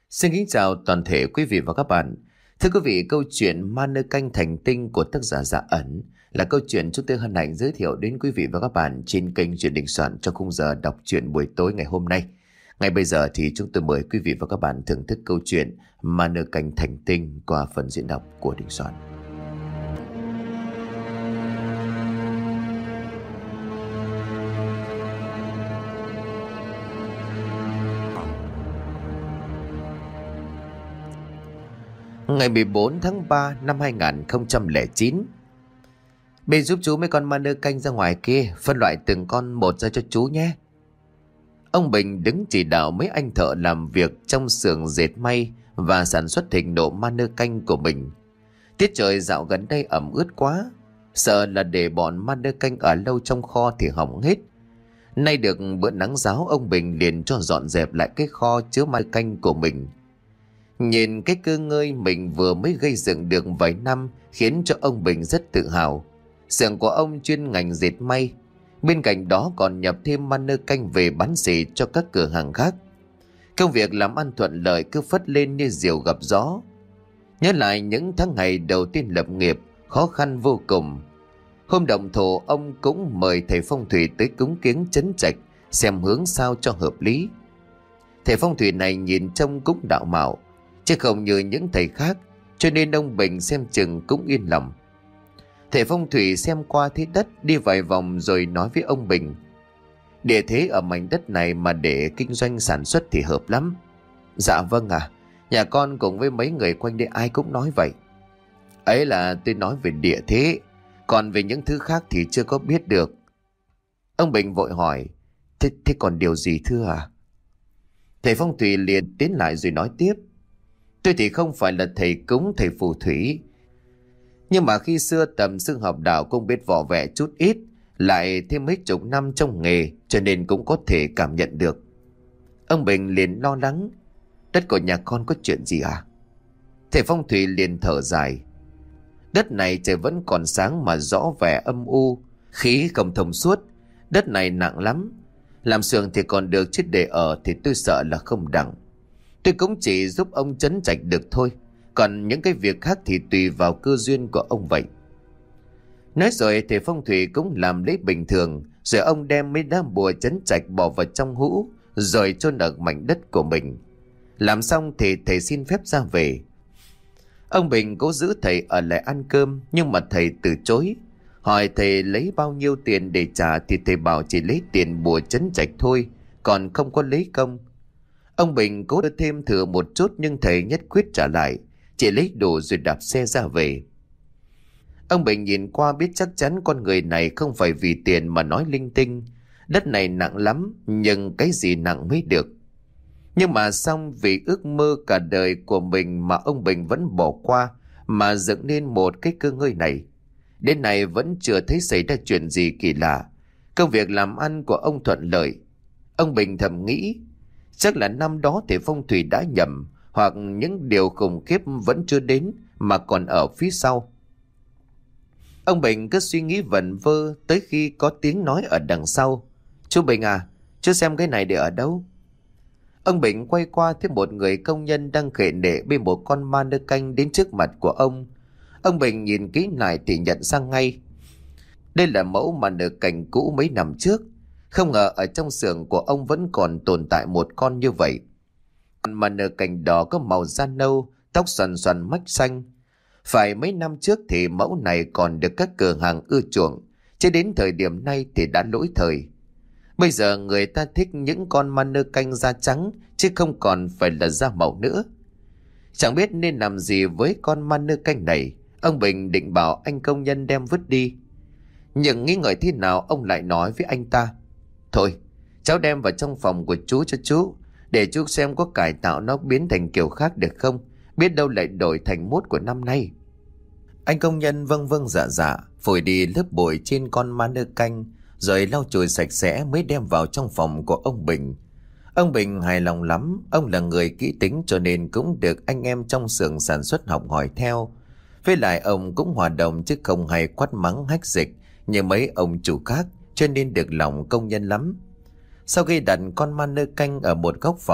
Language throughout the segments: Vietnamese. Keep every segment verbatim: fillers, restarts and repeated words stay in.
Xin kính chào toàn thể quý vị và các bạn. Thưa quý vị, câu chuyện Ma Nơ Canh Thành Tinh của tác giả Dạ Ẩn là câu chuyện chúng tôi hân hạnh giới thiệu đến quý vị và các bạn trên kênh Chuyện Đình Soạn trong khung giờ đọc truyện buổi tối ngày hôm nay. Ngay bây giờ thì chúng tôi mời quý vị và các bạn thưởng thức câu chuyện Ma Nơ Canh Thành Tinh qua phần diễn đọc của Đình Soạn. Ngày mười bốn tháng ba năm hai nghìn không trăm lẻ chín. Bê giúp chú mấy con ma nơ canh ra ngoài kia, phân loại từng con một ra cho chú nhé. Ông Bình đứng chỉ đạo mấy anh thợ làm việc trong xưởng dệt may và sản xuất thịnh nộ ma nơ canh của mình. Tiết trời dạo gần đây ẩm ướt quá, sợ là để bọn ma nơ canh ở lâu trong kho thì hỏng hết. Nay được bữa nắng ráo, ông Bình liền cho dọn dẹp lại cái kho chứa ma canh của mình. Nhìn cái cơ ngơi mình vừa mới gây dựng được vài năm khiến cho ông Bình rất tự hào. Xưởng của ông chuyên ngành dệt may, bên cạnh đó còn nhập thêm ma nơ canh về bán xỉ cho các cửa hàng khác. Công việc làm ăn thuận lợi cứ phất lên như diều gặp gió. Nhớ lại những tháng ngày đầu tiên lập nghiệp khó khăn vô cùng. Hôm động thổ, ông cũng mời thầy phong thủy tới cúng kiếng trấn trạch xem hướng sao cho hợp lý. Thầy phong thủy này nhìn trông cũng đạo mạo, chứ không như những thầy khác, cho nên ông Bình xem chừng cũng yên lòng. Thầy phong thủy xem qua thế đất, đi vài vòng rồi nói với ông Bình: địa thế ở mảnh đất này mà để kinh doanh sản xuất thì hợp lắm. Dạ vâng à, nhà con cùng với mấy người quanh đây ai cũng nói vậy. Ấy là tôi nói về địa thế, còn về những thứ khác thì chưa có biết được. Ông Bình vội hỏi: Thế, thế còn điều gì thưa à? Thầy phong thủy liền tiến lại rồi nói tiếp: Tôi thì không phải là thầy cúng thầy phù thủy, nhưng mà khi xưa tầm xương học đạo cũng biết võ vẽ chút ít, lại thêm mấy chục năm trong nghề, cho nên cũng có thể cảm nhận được. Ông Bình liền lo lắng: đất của nhà con có chuyện gì à? Thầy phong thủy liền thở dài: đất này trời vẫn còn sáng mà rõ vẻ âm u, khí không thông suốt. Đất này nặng lắm, làm xưởng thì còn được chứ để ở thì tôi sợ là không đặng. Tôi cũng chỉ giúp ông trấn trạch được thôi, còn những cái việc khác thì tùy vào cơ duyên của ông vậy. Nói rồi thầy phong thủy cũng làm lấy bình thường, rồi ông đem mấy đám bùa trấn trạch bỏ vào trong hũ, rồi chôn ở mảnh đất của mình. Làm xong thì thầy xin phép ra về. Ông Bình cố giữ thầy ở lại ăn cơm, nhưng mà thầy từ chối. Hỏi thầy lấy bao nhiêu tiền để trả thì thầy bảo chỉ lấy tiền bùa trấn trạch thôi, còn không có lấy công. Ông Bình cố đưa thêm thừa một chút, nhưng thầy nhất quyết trả lại, chỉ lấy đủ rồi đạp xe ra về. Ông Bình nhìn qua biết chắc chắn con người này không phải vì tiền mà nói linh tinh. Đất này nặng lắm, nhưng cái gì nặng mới được. Nhưng mà xong vì ước mơ cả đời của mình mà ông Bình vẫn bỏ qua, mà dựng nên một cái cơ ngơi này. Đến nay vẫn chưa thấy xảy ra chuyện gì kỳ lạ. Công việc làm ăn của ông thuận lợi. Ông Bình thầm nghĩ, chắc là năm đó thầy phong thủy đã nhầm, hoặc những điều khủng khiếp vẫn chưa đến mà còn ở phía sau. Ông Bình cứ suy nghĩ vẩn vơ tới khi có tiếng nói ở đằng sau: Chú Bình à, chú xem cái này để ở đâu? Ông Bình quay qua thấy một người công nhân đang khệ nệ bên một con ma nơ canh đến trước mặt của ông. Ông Bình nhìn kỹ lại thì nhận ra ngay. Đây là mẫu ma nơ canh cũ mấy năm trước. Không ngờ ở trong xưởng của ông vẫn còn tồn tại một con như vậy. Con ma nơ canh đỏ có màu da nâu, tóc xoăn xoăn mách xanh. Phải mấy năm trước thì mẫu này còn được các cửa hàng ưa chuộng, chứ đến thời điểm này thì đã lỗi thời. Bây giờ người ta thích những con ma nơ canh da trắng, chứ không còn phải là da màu nữa. Chẳng biết nên làm gì với con ma nơ canh này. Ông Bình định bảo anh công nhân đem vứt đi, nhưng nghĩ ngợi thế nào ông lại nói với anh ta: Thôi, cháu đem vào trong phòng của chú cho chú, để chú xem có cải tạo nó biến thành kiểu khác được không, biết đâu lại đổi thành mốt của năm nay. Anh công nhân vâng vâng dạ dạ, phủi đi lớp bụi trên con ma nơ canh, rồi lau chùi sạch sẽ mới đem vào trong phòng của ông Bình. Ông Bình hài lòng lắm, ông là người kỹ tính cho nên cũng được anh em trong xưởng sản xuất học hỏi theo. Với lại ông cũng hòa đồng chứ không hay quát mắng hách dịch như mấy ông chủ khác, cho nên được lòng công nhân lắm. Sau khi đặt con ma nơ canh ở một góc phòng,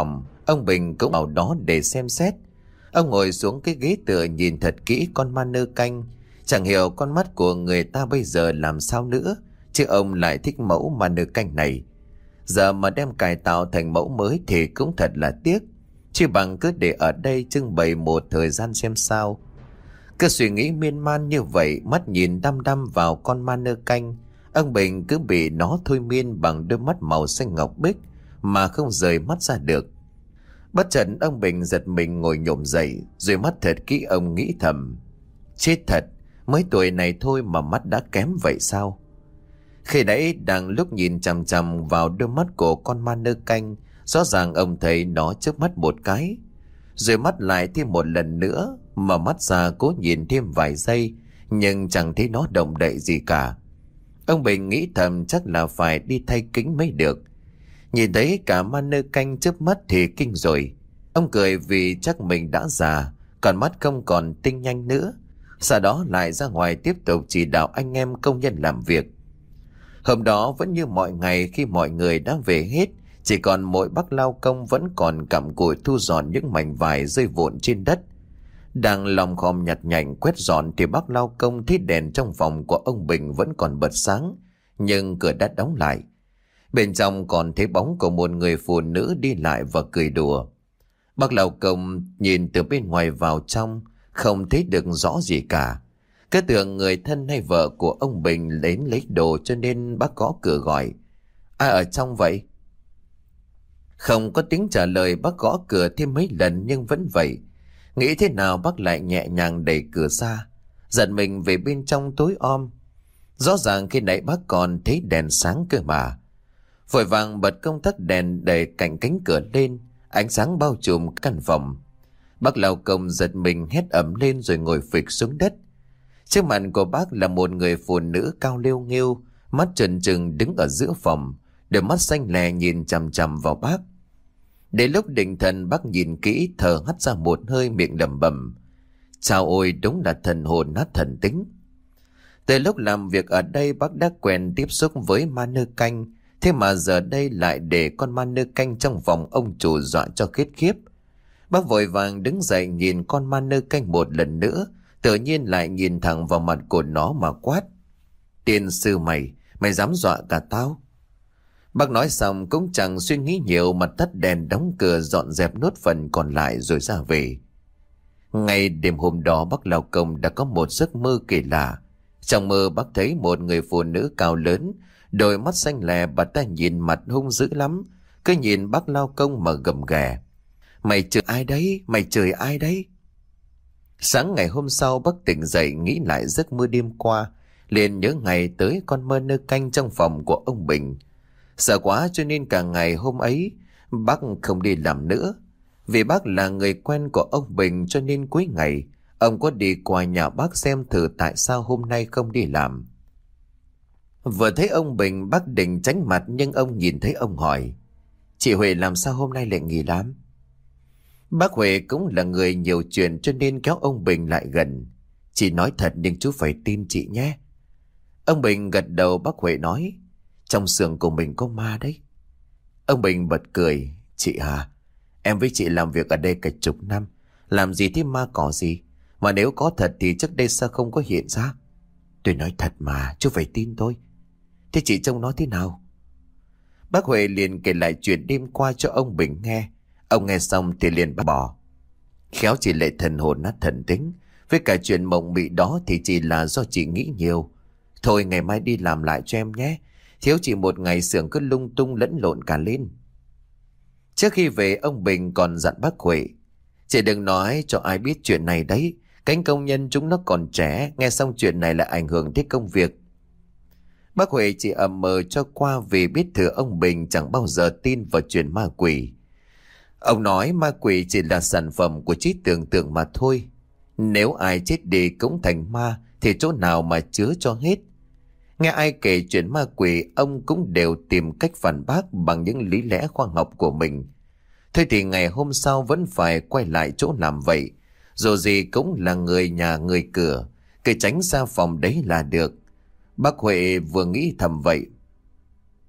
Ông Bình cũng vào đó để xem xét. Ông ngồi xuống cái ghế tựa nhìn thật kỹ con ma nơ canh. Chẳng hiểu con mắt của người ta bây giờ làm sao nữa, chứ ông lại thích mẫu ma nơ canh này. Giờ mà đem cải tạo thành mẫu mới thì cũng thật là tiếc, chỉ bằng cứ để ở đây trưng bày một thời gian xem sao. Cứ suy nghĩ miên man như vậy, mắt nhìn đăm đăm vào con ma nơ canh, ông Bình cứ bị nó thôi miên bằng đôi mắt màu xanh ngọc bích mà không rời mắt ra được. Bất chợt ông Bình giật mình ngồi nhổm dậy, rồi mắt thật kỹ ông nghĩ thầm: chết thật, mới tuổi này thôi mà mắt đã kém vậy sao? Khi nãy đang lúc nhìn chằm chằm vào đôi mắt của con ma nơ canh, rõ ràng ông thấy nó chớp mắt một cái, rồi mắt lại thêm một lần nữa, mở mắt ra cố nhìn thêm vài giây, nhưng chẳng thấy nó động đậy gì cả. Ông Bình nghĩ thầm chắc là phải đi thay kính mới được. Nhìn thấy cả ma nơ canh chớp mắt thì kinh rồi. Ông cười vì chắc mình đã già, còn mắt không còn tinh nhanh nữa. Sau đó lại ra ngoài tiếp tục chỉ đạo anh em công nhân làm việc. Hôm đó vẫn như mọi ngày, khi mọi người đã về hết, chỉ còn mỗi bác lao công vẫn còn cặm cụi thu dọn những mảnh vải rơi vụn trên đất. Đang lòng khom nhặt nhạnh quét dọn thì bác lao công thấy đèn trong phòng của ông Bình vẫn còn bật sáng, nhưng cửa đã đóng lại. Bên trong còn thấy bóng của một người phụ nữ đi lại và cười đùa. Bác lao công nhìn từ bên ngoài vào trong, không thấy được rõ gì cả. Cứ tưởng người thân hay vợ của ông Bình đến lấy đồ, cho nên bác gõ cửa gọi: ai ở trong vậy? Không có tiếng trả lời. Bác gõ cửa thêm mấy lần nhưng vẫn vậy. Nghĩ thế nào bác lại nhẹ nhàng đẩy cửa ra, giận mình về bên trong tối om. Rõ ràng khi nãy bác còn thấy đèn sáng cơ mà. Vội vàng bật công tắc đèn đẩy cạnh cánh cửa lên, ánh sáng bao trùm căn phòng. Bác lao công giật mình hét ầm lên rồi ngồi phịch xuống đất. Trước mặt của bác là một người phụ nữ cao liêu nghêu, mắt trừng trừng đứng ở giữa phòng, đôi mắt xanh lè nhìn chằm chằm vào bác. Đến lúc định thần, bác nhìn kỹ, thở hắt ra một hơi, miệng lẩm bẩm: chao ôi, đúng là thần hồn nát thần tính. Từ lúc làm việc ở đây, bác đã quen tiếp xúc với ma nơ canh, thế mà giờ đây lại để con ma nơ canh trong phòng ông chủ dọa cho khiếp khiếp. Bác vội vàng đứng dậy nhìn con ma nơ canh một lần nữa, tự nhiên lại nhìn thẳng vào mặt của nó mà quát: tiên sư mày, mày dám dọa cả tao? Bác nói xong cũng chẳng suy nghĩ nhiều mà tắt đèn, đóng cửa, dọn dẹp nốt phần còn lại rồi ra về. Ngay đêm hôm đó, bác lao công đã có một giấc mơ kỳ lạ. Trong mơ bác thấy một người phụ nữ cao lớn, đôi mắt xanh lè, bà ta nhìn mặt hung dữ lắm, cứ nhìn bác lao công mà gầm ghè: mày chửi ai đấy, mày chửi ai đấy? Sáng ngày hôm sau, bác tỉnh dậy nghĩ lại giấc mơ đêm qua, liền nhớ ngày tới con mơ nơ canh trong phòng của ông Bình. Sợ quá cho nên cả ngày hôm ấy bác không đi làm nữa. Vì bác là người quen của ông Bình cho nên cuối ngày ông có đi qua nhà bác xem thử tại sao hôm nay không đi làm. Vừa thấy ông Bình, bác định tránh mặt nhưng ông nhìn thấy ông hỏi: chị Huệ làm sao hôm nay lại nghỉ làm? Bác Huệ cũng là người nhiều chuyện cho nên kéo ông Bình lại gần: chị nói thật nhưng chú phải tin chị nhé. Ông Bình gật đầu. Bác Huệ nói: trong xưởng của mình có ma đấy. Ông Bình bật cười: chị à, em với chị làm việc ở đây cả chục năm, làm gì thế ma cỏ gì, mà nếu có thật thì trước đây sao không có hiện ra? Tôi nói thật mà, chú phải tin tôi. Thế chị trông nó thế nào? Bác Huệ liền kể lại chuyện đêm qua cho ông Bình nghe. Ông nghe xong thì liền bác bỏ: khéo chị lại thần hồn nát thần tính, với cả chuyện mộng mị đó thì chỉ là do chị nghĩ nhiều. Thôi ngày mai đi làm lại cho em nhé, thiếu chị một ngày xưởng cứ lung tung lẫn lộn cả lên. Trước khi về, ông Bình còn dặn bác Huệ: chị đừng nói cho ai biết chuyện này đấy, cánh công nhân chúng nó còn trẻ, nghe xong chuyện này lại ảnh hưởng tới công việc. Bác Huệ chỉ ậm mờ cho qua vì biết thừa ông Bình chẳng bao giờ tin vào chuyện ma quỷ. Ông nói ma quỷ chỉ là sản phẩm của trí tưởng tượng mà thôi. Nếu ai chết đi cũng thành ma thì chỗ nào mà chứa cho hết. Nghe ai kể chuyện ma quỷ, ông cũng đều tìm cách phản bác bằng những lý lẽ khoa học của mình. Thôi thì ngày hôm sau vẫn phải quay lại chỗ làm vậy. Dù gì cũng là người nhà người cửa, cứ tránh xa phòng đấy là được. Bác Huệ vừa nghĩ thầm vậy.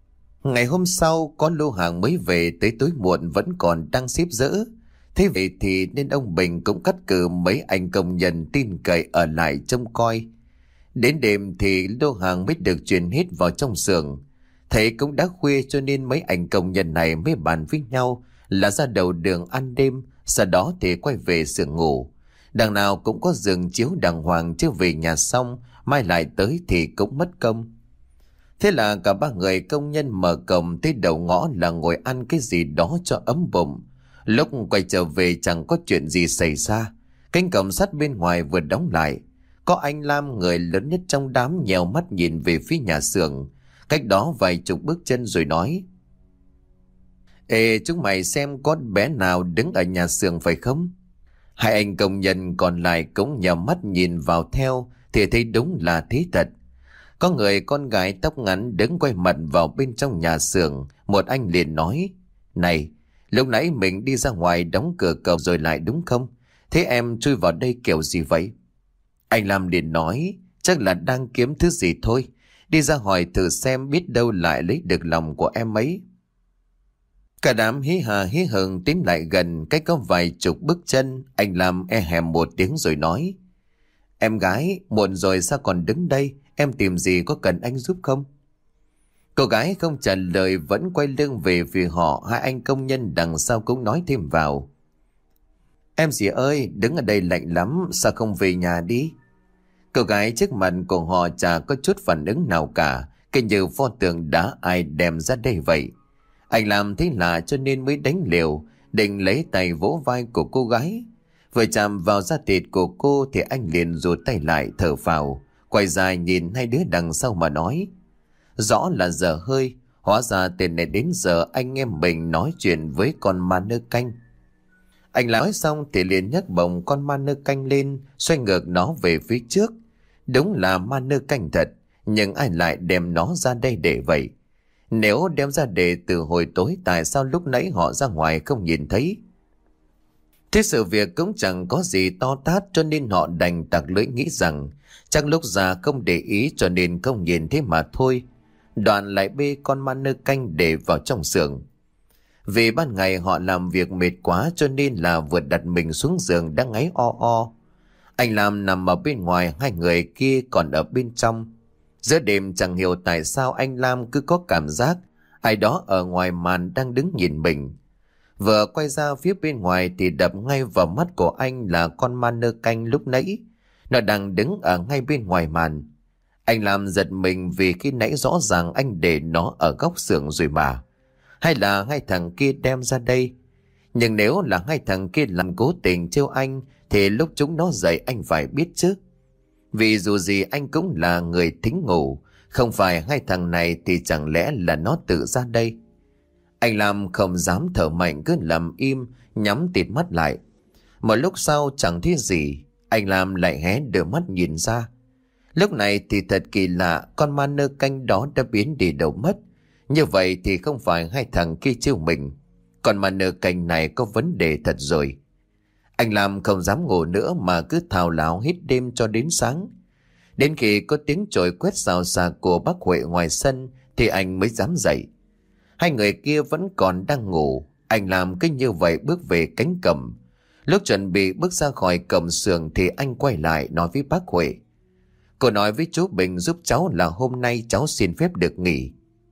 Ngày hôm sau có lô hàng mới về tới tối muộn vẫn còn đang xếp dỡ. Thế vậy thì nên ông Bình cũng cắt cử mấy anh công nhân tin cậy ở lại trông coi. Đến đêm thì lô hàng mới được chuyển hết vào trong xưởng. Thấy cũng đã khuya cho nên mấy anh công nhân này mới bàn với nhau là ra đầu đường ăn đêm, sau đó thì quay về xưởng ngủ. Đằng nào cũng có giường chiếu đàng hoàng, chứ về nhà xong mai lại tới thì cũng mất công. Thế là cả ba người công nhân mở cổng tới đầu ngõ là ngồi ăn cái gì đó cho ấm bụng. Lúc quay trở về chẳng có chuyện gì xảy ra. Cánh cổng sắt bên ngoài vừa đóng lại. Có anh Lam, người lớn nhất trong đám, nhèo mắt nhìn về phía nhà xưởng, cách đó vài chục bước chân rồi nói: Ê, chúng mày xem có bé nào đứng ở nhà xưởng phải không? Hai anh công nhân còn lại cũng nhèo mắt nhìn vào theo thì thấy đúng là thế thật. Có người con gái tóc ngắn đứng quay mặt vào bên trong nhà xưởng. Một anh liền nói: Này, lúc nãy mình đi ra ngoài đóng cửa cổng rồi lại đúng không? Thế em chui vào đây kiểu gì vậy? Anh Lam liền nói: Chắc là đang kiếm thứ gì thôi. Đi ra hỏi thử xem, biết đâu lại lấy được lòng của em ấy. Cả đám hí hà hí hửng tiến lại gần, cách có vài chục bước chân. Anh Lam e hèm một tiếng rồi nói: Em gái, muộn rồi sao còn đứng đây? Em tìm gì, có cần anh giúp không? Cô gái không trả lời, vẫn quay lưng về phía họ. Hai anh công nhân đằng sau cũng nói thêm vào: Em dì ơi, đứng ở đây lạnh lắm, sao không về nhà đi? Cô gái trước mặt của họ chả có chút phản ứng nào cả, cứ như pho tượng đá ai đem ra đây vậy. Anh làm thế lạ cho nên mới đánh liều, định lấy tay vỗ vai của cô gái. Vừa chạm vào da thịt của cô thì anh liền rụt tay lại, thở phào, quay ra nhìn hai đứa đằng sau mà nói: Rõ là dở hơi, hóa ra tên này đến giờ anh em mình nói chuyện với con ma nơ canh. Anh nói xong thì liền nhấc bổng con ma nơ canh lên, xoay ngược nó về phía trước. Đúng là ma nơ canh thật, nhưng ai lại đem nó ra đây để vậy? Nếu đem ra để từ hồi tối, tại sao lúc nãy họ ra ngoài không nhìn thấy? Thế sự việc cũng chẳng có gì to tát, cho nên họ đành tặc lưỡi nghĩ rằng chắc lúc ra không để ý cho nên không nhìn thế mà thôi. Đoạn lại bê con ma nơ canh để vào trong xưởng. Vì ban ngày họ làm việc mệt quá cho nên là vừa đặt mình xuống giường đang ngáy o o. Anh Lam nằm ở bên ngoài, hai người kia còn ở bên trong. Giữa đêm chẳng hiểu tại sao anh Lam cứ có cảm giác ai đó ở ngoài màn đang đứng nhìn mình. Vừa quay ra phía bên ngoài thì đập ngay vào mắt của anh là con ma nơ canh lúc nãy. Nó đang đứng ở ngay bên ngoài màn. Anh Lam giật mình vì khi nãy rõ ràng anh để nó ở góc xưởng rồi mà. Hay là hai thằng kia đem ra đây? Nhưng nếu là hai thằng kia làm cố tình trêu anh thì lúc chúng nó dậy anh phải biết chứ. Vì dù gì anh cũng là người thính ngủ, không phải hai thằng này thì chẳng lẽ là nó tự ra đây? Anh Lam không dám thở mạnh, cứ nằm im, nhắm tịt mắt lại. Một lúc sau chẳng thấy gì, anh Lam lại hé đôi mắt nhìn ra. Lúc này thì thật kỳ lạ, con ma nơ canh đó đã biến đi đâu mất. Như vậy thì không phải hai thằng kia trêu mình, còn ma nơ canh này có vấn đề thật rồi. Anh Lam không dám ngủ nữa mà cứ thao láo hít đêm cho đến sáng. Đến khi có tiếng chổi quét xào xạc của bác Huệ ngoài sân thì anh mới dám dậy. Hai người kia vẫn còn đang ngủ. Anh Lam cứ như vậy bước về cánh cổng. Lúc chuẩn bị bước ra khỏi cổng xưởng thì anh quay lại nói với bác Huệ: Cô nói với chú Bình giúp cháu là hôm nay cháu xin phép được nghỉ.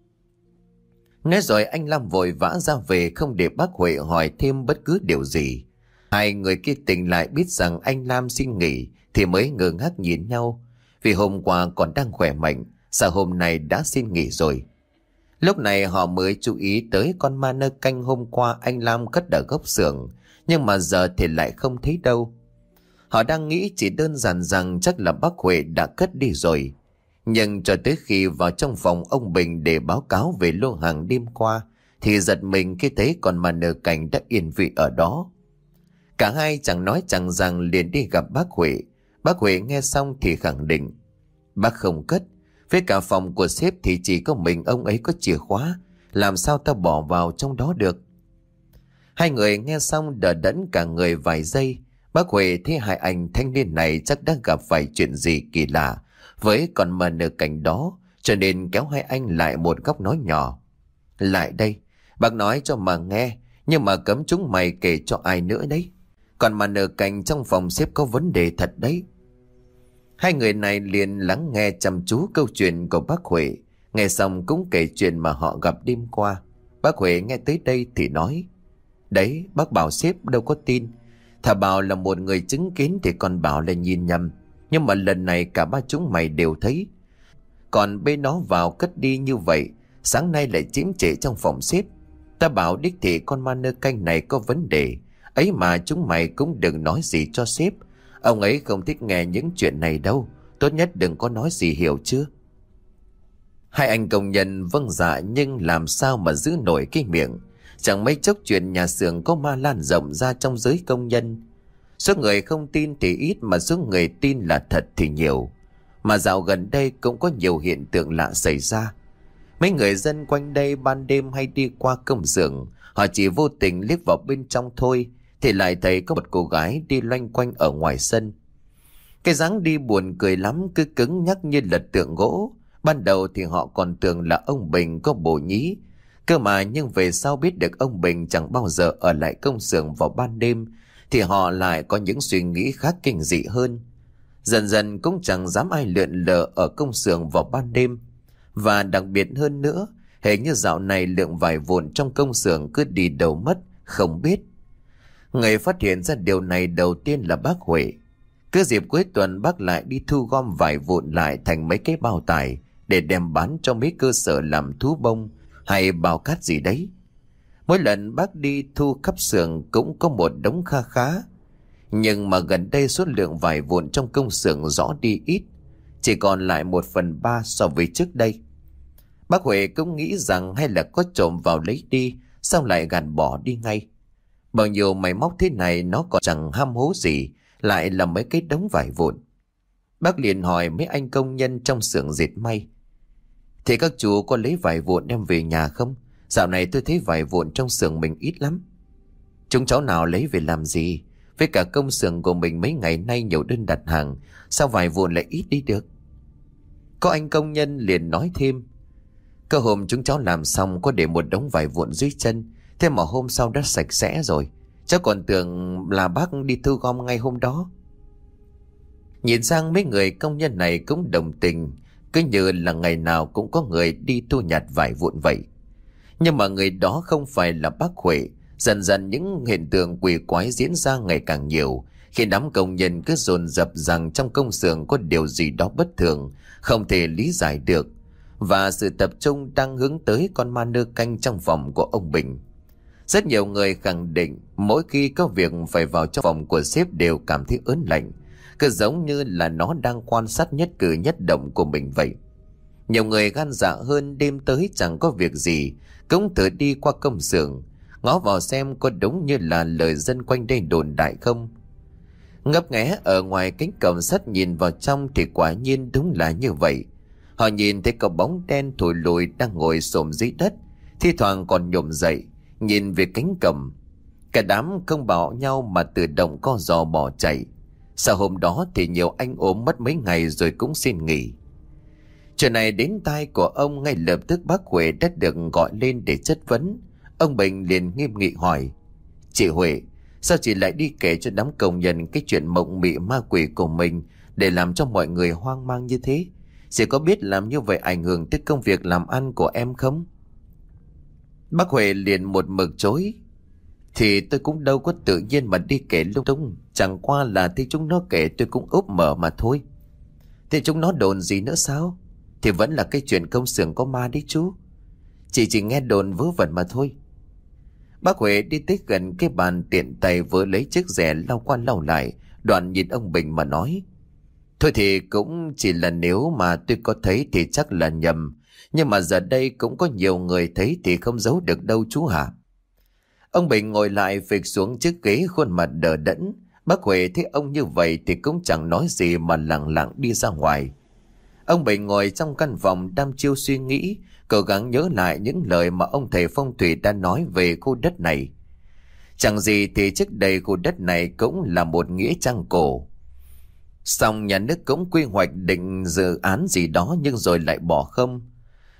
Nói rồi anh Lam vội vã ra về, không để bác Huệ hỏi thêm bất cứ điều gì. Hai người kia tỉnh lại biết rằng anh Lam xin nghỉ thì mới ngơ ngác nhìn nhau. Vì hôm qua còn đang khỏe mạnh, sao hôm nay đã xin nghỉ rồi? Lúc này họ mới chú ý tới con ma nơ canh hôm qua anh Lam cất ở góc xưởng, nhưng mà giờ thì lại không thấy đâu. Họ đang nghĩ chỉ đơn giản rằng chắc là bác Huệ đã cất đi rồi. Nhưng cho tới khi vào trong phòng ông Bình để báo cáo về lô hàng đêm qua thì giật mình khi thấy con ma nơ canh đã yên vị ở đó. Cả hai chẳng nói chẳng rằng liền đi gặp bác Huệ. Bác Huệ nghe xong thì khẳng định: Bác không cất. Với cả phòng của sếp thì chỉ có mình ông ấy có chìa khóa, làm sao ta bỏ vào trong đó được? Hai người nghe xong đờ đẫn cả người vài giây. Bác Huệ thấy hai anh thanh niên này chắc đã gặp phải chuyện gì kỳ lạ với con ma nơ canh đó, cho nên kéo hai anh lại một góc nói nhỏ: Lại đây, bác nói cho mà nghe, nhưng mà cấm chúng mày kể cho ai nữa đấy. Còn mà nợ cành trong phòng xếp có vấn đề thật đấy. Hai người này liền lắng nghe chăm chú câu chuyện của bác Huệ. Nghe xong cũng kể chuyện mà họ gặp đêm qua. Bác Huệ nghe tới đây thì nói: Đấy, bác bảo sếp đâu có tin. Thà bảo là một người chứng kiến thì còn bảo là nhìn nhầm. Nhưng mà lần này cả ba chúng mày đều thấy. Còn bê nó vào cất đi như vậy, sáng nay lại chiếm trễ trong phòng sếp. Ta bảo đích thị con ma nơ canh này có vấn đề. Ấy mà chúng mày cũng đừng nói gì cho sếp. Ông ấy không thích nghe những chuyện này đâu. Tốt nhất đừng có nói gì, hiểu chưa? Hai anh công nhân vâng dạ, nhưng làm sao mà giữ nổi cái miệng. Chẳng mấy chốc chuyện nhà xưởng có ma lan rộng ra trong giới công nhân. Số người không tin thì ít, mà số người tin là thật thì nhiều. Mà dạo gần đây cũng có nhiều hiện tượng lạ xảy ra. Mấy người dân quanh đây ban đêm hay đi qua công xưởng, họ chỉ vô tình liếc vào bên trong thôi thì lại thấy có một cô gái đi loanh quanh ở ngoài sân. Cái dáng đi buồn cười lắm, cứ cứng nhắc như lật tượng gỗ. Ban đầu thì họ còn tưởng là ông Bình có bồ nhí cơ mà, nhưng về sau biết được ông Bình chẳng bao giờ ở lại công xưởng vào ban đêm thì họ lại có những suy nghĩ khác kinh dị hơn. Dần dần cũng chẳng dám ai lượn lờ ở công xưởng vào ban đêm. Và đặc biệt hơn nữa, hễ như dạo này lượng vải vụn trong công xưởng cứ đi đâu mất không biết. Người phát hiện ra điều này đầu tiên là bác Huệ. Cứ dịp cuối tuần bác lại đi thu gom vải vụn lại thành mấy cái bao tải để đem bán cho mấy cơ sở làm thú bông hay bao cát gì đấy. Mỗi lần bác đi thu khắp xưởng cũng có một đống kha khá. Nhưng mà gần đây số lượng vải vụn trong công xưởng rõ đi ít, chỉ còn lại một phần ba so với trước đây. Bác Huệ cũng nghĩ rằng hay là có trộm vào lấy đi, xong lại gạt bỏ đi ngay. Bao nhiêu máy móc thế này nó còn chẳng ham hố gì, lại là mấy cái đống vải vụn. Bác liền hỏi mấy anh công nhân trong xưởng dệt may: Thì các chú có lấy vải vụn đem về nhà không? Dạo này tôi thấy vải vụn trong xưởng mình ít lắm. Chúng cháu nào lấy về làm gì? Với cả công xưởng của mình mấy ngày nay nhiều đơn đặt hàng, sao vải vụn lại ít đi được? Có anh công nhân liền nói thêm: Cơ hôm chúng cháu làm xong có để một đống vải vụn dưới chân, thế mà hôm sau đã sạch sẽ rồi. Cháu còn tưởng là bác đi thu gom ngay hôm đó. Nhìn sang mấy người công nhân này cũng đồng tình, cứ như là ngày nào cũng có người đi thu nhặt vải vụn vậy. Nhưng mà người đó không phải là bác Huệ. Dần dần những hiện tượng quỷ quái diễn ra ngày càng nhiều, khi đám công nhân cứ dồn dập rằng trong công xưởng có điều gì đó bất thường, không thể lý giải được. Và sự tập trung đang hướng tới con ma nơ canh trong phòng của ông Bình. Rất nhiều người khẳng định mỗi khi có việc phải vào trong phòng của sếp đều cảm thấy ớn lạnh, cứ giống như là nó đang quan sát nhất cử nhất động của mình vậy. Nhiều người gan dạ hơn, đêm tới chẳng có việc gì cũng thử đi qua công xưởng, ngó vào xem có đúng như là lời dân quanh đây đồn đại không. Ngấp nghé ở ngoài cánh cổng sắt nhìn vào trong thì quả nhiên đúng là như vậy. Họ nhìn thấy có bóng đen thổi lùi đang ngồi xổm dưới đất, thi thoảng còn nhổm dậy nhìn về cánh cổng. Cả đám không bảo nhau mà tự động co giò bỏ chạy. Sau hôm đó thì nhiều anh ốm mất mấy ngày rồi cũng xin nghỉ. Chuyện này đến tai của ông, ngay lập tức bác Huệ đã được gọi lên để chất vấn. Ông Bình liền nghiêm nghị hỏi: Chị Huệ, sao chị lại đi kể cho đám công nhân cái chuyện mộng mị ma quỷ của mình để làm cho mọi người hoang mang như thế? Chị có biết làm như vậy ảnh hưởng tới công việc làm ăn của em không? Bác Huệ liền một mực chối: Thì tôi cũng đâu có tự nhiên mà đi kể lung tung, chẳng qua là thấy chúng nó kể tôi cũng úp mở mà thôi. Thì chúng nó đồn gì nữa sao? Thì vẫn là cái chuyện công xưởng có ma đấy chú. Chị chỉ nghe đồn vớ vẩn mà thôi. Bác Huệ đi tới gần cái bàn, tiện tay vớ lấy chiếc rẻ lau qua lau lại, đoạn nhìn ông Bình mà nói: Thôi thì cũng chỉ là nếu mà tôi có thấy thì chắc là nhầm, nhưng mà giờ đây cũng có nhiều người thấy thì không giấu được đâu chú hả? Ông Bình ngồi lại phịch xuống chiếc ghế, khuôn mặt đờ đẫn. Bác Huệ thấy ông như vậy thì cũng chẳng nói gì mà lặng lặng đi ra ngoài. Ông Bình ngồi trong căn phòng đăm chiêu suy nghĩ, cố gắng nhớ lại những lời mà ông thầy phong thủy đã nói về khu đất này. Chẳng gì thì trước đây khu đất này cũng là một nghĩa trang cổ. Xong nhà nước cũng quy hoạch định dự án gì đó nhưng rồi lại bỏ không.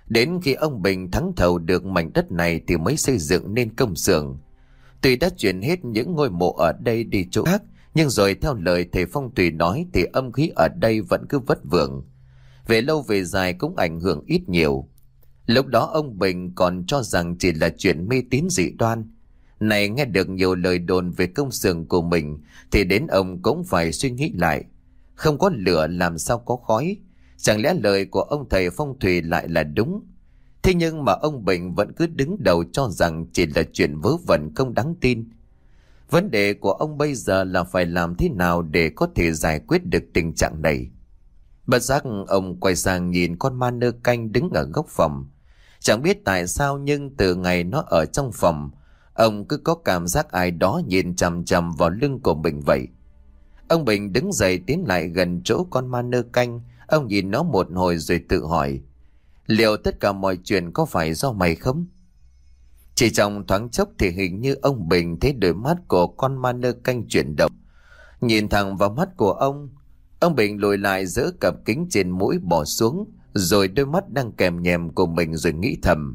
Đến khi ông Bình thắng thầu được mảnh đất này thì mới xây dựng nên công xưởng. Tuy đã chuyển hết những ngôi mộ ở đây đi chỗ khác, nhưng rồi theo lời thầy phong thủy nói thì âm khí ở đây vẫn cứ vất vưởng. Về lâu về dài cũng ảnh hưởng ít nhiều. Lúc đó ông Bình còn cho rằng chỉ là chuyện mê tín dị đoan. Này nghe được nhiều lời đồn về công xưởng của mình thì đến ông cũng phải suy nghĩ lại. Không có lửa làm sao có khói? Chẳng lẽ lời của ông thầy phong thủy lại là đúng? Thế nhưng mà ông Bình vẫn cứ đứng đầu cho rằng chỉ là chuyện vớ vẩn không đáng tin. Vấn đề của ông bây giờ là phải làm thế nào để có thể giải quyết được tình trạng này. Bất giác ông quay sang nhìn con ma nơ canh đứng ở góc phòng. Chẳng biết tại sao nhưng từ ngày nó ở trong phòng, ông cứ có cảm giác ai đó nhìn chằm chằm vào lưng của mình vậy. Ông Bình đứng dậy tiến lại gần chỗ con ma nơ canh. Ông nhìn nó một hồi rồi tự hỏi, liệu tất cả mọi chuyện có phải do mày không? Chỉ trong thoáng chốc thì hình như ông Bình thấy đôi mắt của con ma nơ canh chuyển động. Nhìn thẳng vào mắt của ông, ông Bình lùi lại giơ cặp kính trên mũi bỏ xuống, rồi đôi mắt đang kèm nhèm của mình rồi nghĩ thầm.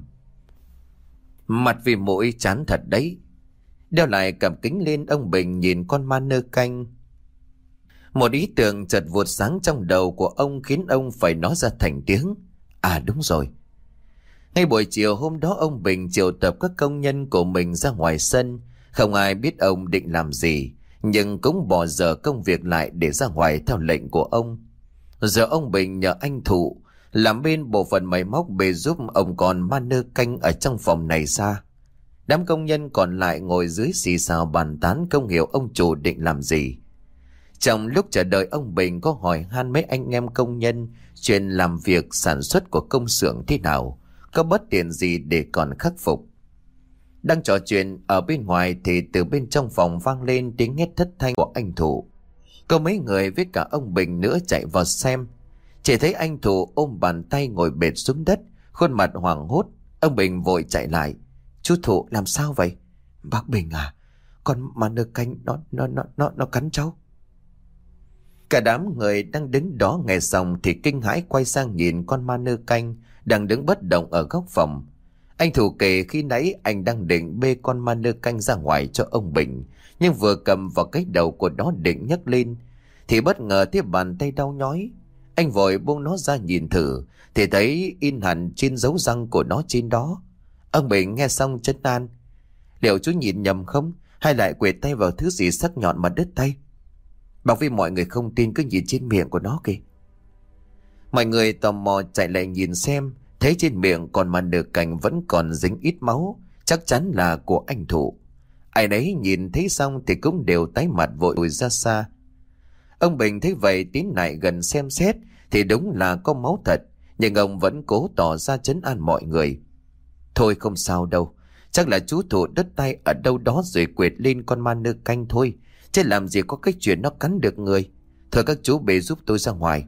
Mặt vì mũi chán thật đấy. Đeo lại cặp kính lên, ông Bình nhìn con ma nơ canh. Một ý tưởng chợt vụt sáng trong đầu của ông khiến ông phải nói ra thành tiếng. À đúng rồi. Ngay buổi chiều hôm đó ông Bình triệu tập các công nhân của mình ra ngoài sân. Không ai biết ông định làm gì, nhưng cũng bỏ dở công việc lại để ra ngoài theo lệnh của ông. Giờ ông Bình nhờ anh Thụ làm bên bộ phận máy móc bề giúp ông con ma nơ canh ở trong phòng này ra. Đám công nhân còn lại ngồi dưới xì xào bàn tán không hiểu ông chủ định làm gì. Trong lúc chờ đợi, ông Bình có hỏi han mấy anh em công nhân chuyện làm việc sản xuất của công xưởng thế nào, có bất tiện gì để còn khắc phục. Đang trò chuyện ở bên ngoài thì từ bên trong phòng vang lên tiếng hét thất thanh của anh Thụ. Có mấy người với cả ông Bình nữa chạy vào xem. Chỉ thấy anh Thụ ôm bàn tay ngồi bệt xuống đất, khuôn mặt hoảng hốt. Ông Bình vội chạy lại. Chú Thụ làm sao vậy? Bác Bình à, con ma nơ canh nó nó nó nó nó cắn cháu. Cả đám người đang đứng đó nghe xong thì kinh hãi quay sang nhìn con ma nơ canh đang đứng bất động ở góc phòng. Anh Thủ kể khi nãy anh đang định bê con ma nơ canh ra ngoài cho ông Bình, nhưng vừa cầm vào cái đầu của nó định nhấc lên thì bất ngờ thấy bàn tay đau nhói. Anh vội buông nó ra nhìn thử thì thấy in hẳn trên dấu răng của nó trên đó. Ông Bình nghe xong trấn an. Liệu chú nhìn nhầm không, hay lại quệt tay vào thứ gì sắc nhọn mà đứt tay? Bảo vì mọi người không tin cứ nhìn trên miệng của nó kìa. Mọi người tò mò chạy lại nhìn xem, thấy trên miệng còn mà nửa cành vẫn còn dính ít máu, chắc chắn là của anh Thụ. Ai nấy nhìn thấy xong thì cũng đều tái mặt vội lùi ra xa. Ông Bình thấy vậy tiến lại gần xem xét thì đúng là có máu thật, nhưng ông vẫn cố tỏ ra trấn an mọi người. Thôi không sao đâu, chắc là chú Thụ đứt tay ở đâu đó rồi quệt lên con ma nơ canh thôi, chứ làm gì có cái chuyện nó cắn được người. Thôi các chú bê giúp tôi ra ngoài.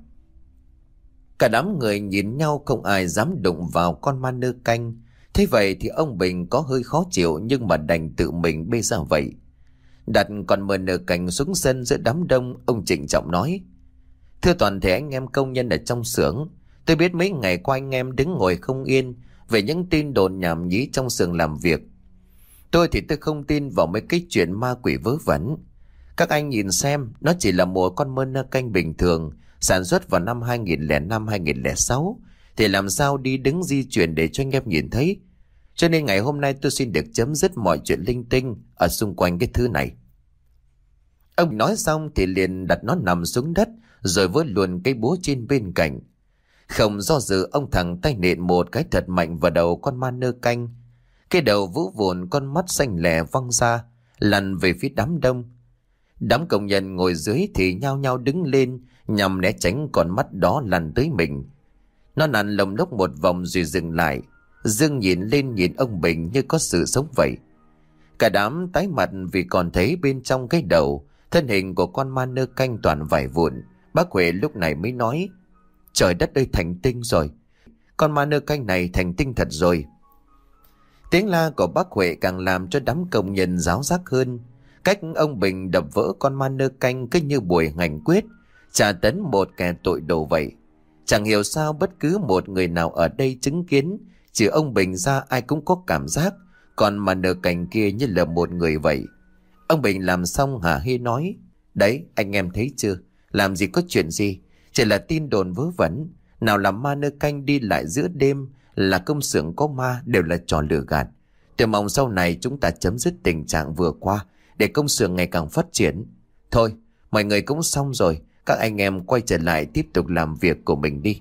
Cả đám người nhìn nhau không ai dám đụng vào con ma nơ canh. Thế vậy thì ông Bình có hơi khó chịu nhưng mà đành tự mình bê ra vậy. Đặt con ma nơ canh xuống sân giữa đám đông, ông trịnh trọng nói. Thưa toàn thể anh em công nhân ở trong xưởng, tôi biết mấy ngày qua anh em đứng ngồi không yên về những tin đồn nhảm nhí trong xưởng làm việc. Tôi thì tôi không tin vào mấy cái chuyện ma quỷ vớ vẩn. Các anh nhìn xem, nó chỉ là một con ma nơ canh bình thường sản xuất vào năm hai nghìn lẻ năm hai nghìn lẻ sáu, thì làm sao đi đứng di chuyển để cho anh em nhìn thấy. Cho nên ngày hôm nay tôi xin được chấm dứt mọi chuyện linh tinh ở xung quanh cái thứ này. Ông nói xong thì liền đặt nó nằm xuống đất rồi vớ luôn cây búa trên bên cạnh. Không do dự, ông thẳng tay nện một cái thật mạnh vào đầu con ma nơ canh. Cái đầu vỡ vụn, con mắt xanh lẻ văng ra lăn về phía đám đông. Đám công nhân ngồi dưới thì nhao nhao đứng lên nhằm né tránh con mắt đó lăn tới mình. Nó lăn lồng lốc một vòng rồi dừng lại, dương nhìn lên nhìn ông Bình như có sự sống vậy. Cả đám tái mặt vì còn thấy bên trong cái đầu thân hình của con ma nơ canh toàn vải vụn. Bác Huệ lúc này mới nói: Trời đất ơi, thành tinh rồi, con ma nơ canh này thành tinh thật rồi. Tiếng la của bác Huệ càng làm cho đám công nhân giáo giác hơn. Cách ông Bình đập vỡ con ma nơ canh cứ như buổi hành quyết, trả tấn một kẻ tội đồ vậy. Chẳng hiểu sao bất cứ một người nào ở đây chứng kiến, trừ ông Bình ra ai cũng có cảm giác còn mà nợ cảnh kia như là một người vậy. Ông Bình làm xong hả hê nói: Đấy, anh em thấy chưa? Làm gì có chuyện gì, chỉ là tin đồn vớ vẩn. Nào là ma nơ canh đi lại giữa đêm, là công xưởng có ma, đều là trò lừa gạt. Tôi mong sau này chúng ta chấm dứt tình trạng vừa qua, để công xưởng ngày càng phát triển. Thôi, mọi người cũng xong rồi, các anh em quay trở lại tiếp tục làm việc của mình đi.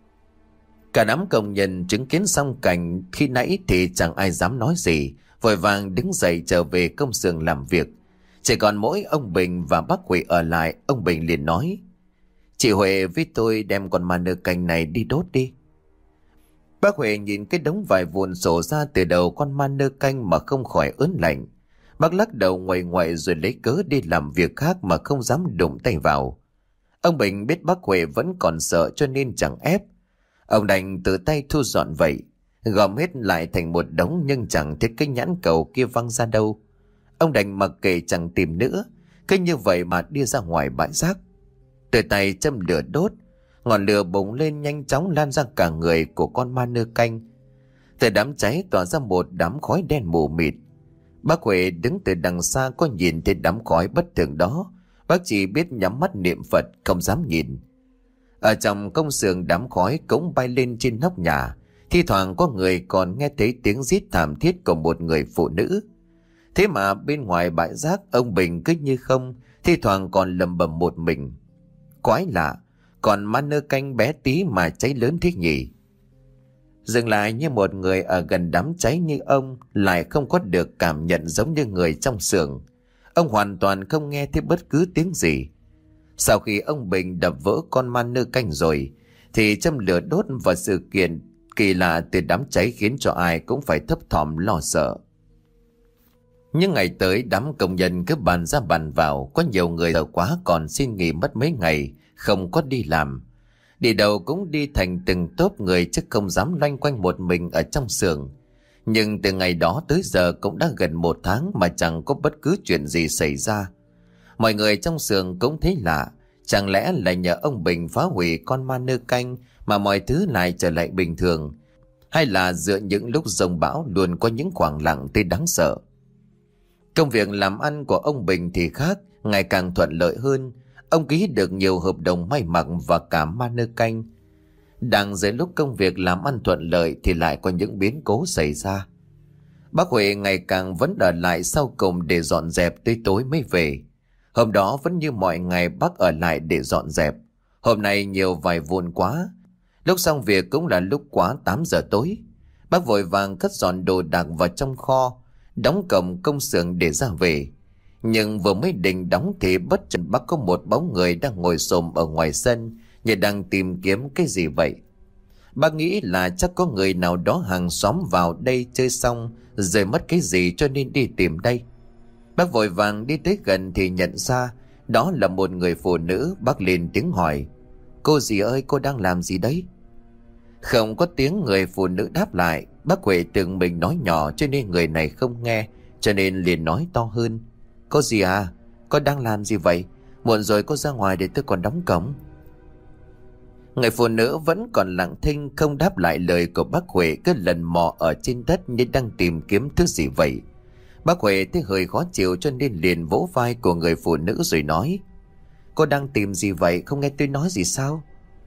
Cả đám công nhân chứng kiến xong cảnh khi nãy thì chẳng ai dám nói gì, vội vàng đứng dậy trở về công xưởng làm việc. Chỉ còn mỗi ông Bình và bác Huệ ở lại. Ông Bình liền nói: Chị Huệ với tôi đem con ma nơ canh này đi đốt đi. Bác Huệ nhìn cái đống vải vụn sổ ra từ đầu con ma nơ canh mà không khỏi ớn lạnh. Bác lắc đầu ngoại ngoại rồi lấy cớ đi làm việc khác mà không dám đụng tay vào. Ông Bình biết bác Huệ vẫn còn sợ cho nên chẳng ép. Ông đành tự tay thu dọn vậy, gom hết lại thành một đống nhưng chẳng thấy cái nhãn cầu kia văng ra đâu. Ông đành mặc kệ chẳng tìm nữa, cứ như vậy mà đi ra ngoài bãi rác. Từ tay châm lửa đốt, ngọn lửa bùng lên nhanh chóng lan ra cả người của con ma nơ canh. Từ đám cháy tỏa ra một đám khói đen mù mịt. Bác Huệ đứng từ đằng xa có nhìn thấy đám khói bất thường đó, bác chỉ biết nhắm mắt niệm Phật, không dám nhìn. Ở trong công xưởng đám khói cũng bay lên trên nóc nhà, thi thoảng có người còn nghe thấy tiếng rít thảm thiết của một người phụ nữ. Thế mà bên ngoài bãi rác ông Bình cứ như không, thi thoảng còn lầm bầm một mình: Quái lạ, còn ma nơ canh bé tí mà cháy lớn thế nhỉ? Dừng lại như một người ở gần đám cháy như ông lại không có được cảm nhận giống như người trong xưởng. Ông hoàn toàn không nghe thấy bất cứ tiếng gì. Sau khi ông Bình đập vỡ con ma nơ canh rồi thì châm lửa đốt, và sự kiện kỳ lạ từ đám cháy khiến cho ai cũng phải thấp thỏm lo sợ. Những ngày tới đám công nhân cứ bàn ra bàn vào, có nhiều người sợ quá còn xin nghỉ mất mấy ngày không có đi làm. Đi đâu cũng đi thành từng tốp người chứ không dám loanh quanh một mình ở trong xưởng. Nhưng từ ngày đó tới giờ cũng đã gần một tháng mà chẳng có bất cứ chuyện gì xảy ra. Mọi người trong xưởng cũng thấy lạ, chẳng lẽ là nhờ ông Bình phá hủy con ma nơ canh mà mọi thứ lại trở lại bình thường, hay là giữa những lúc giông bão luôn có những khoảng lặng tới đáng sợ. Công việc làm ăn của ông Bình thì khác, ngày càng thuận lợi hơn. Ông ký được nhiều hợp đồng may mặc và cả ma nơ canh. Đang dưới lúc công việc làm ăn thuận lợi thì lại có những biến cố xảy ra. Bác Huệ ngày càng vẫn ở lại sau cùng để dọn dẹp tới tối mới về. Hôm đó vẫn như mọi ngày bác ở lại để dọn dẹp. Hôm nay nhiều vải vụn quá. Lúc xong việc cũng là lúc quá tám giờ tối. Bác vội vàng cất dọn đồ đạc vào trong kho, đóng cổng công xưởng để ra về. Nhưng vừa mới định đóng thì bất chợt bác có một bóng người đang ngồi xổm ở ngoài sân, như đang tìm kiếm cái gì vậy. Bác nghĩ là chắc có người nào đó hàng xóm vào đây chơi xong rồi mất cái gì cho nên đi tìm đây. Bác vội vàng đi tới gần thì nhận ra đó là một người phụ nữ. Bác lên tiếng hỏi: Cô dì ơi, cô đang làm gì đấy? Không có tiếng người phụ nữ đáp lại. Bác Huệ tưởng mình nói nhỏ cho nên người này không nghe, cho nên liền nói to hơn: Cô dì à, cô đang làm gì vậy? Muộn rồi, cô ra ngoài để tôi còn đóng cổng. Người phụ nữ vẫn còn lặng thinh không đáp lại lời của bác Huệ, cứ lần mò ở trên đất như đang tìm kiếm thứ gì vậy. Bác Huệ thấy hơi khó chịu cho nên liền vỗ vai của người phụ nữ rồi nói: Cô đang tìm gì vậy, không nghe tôi nói gì sao?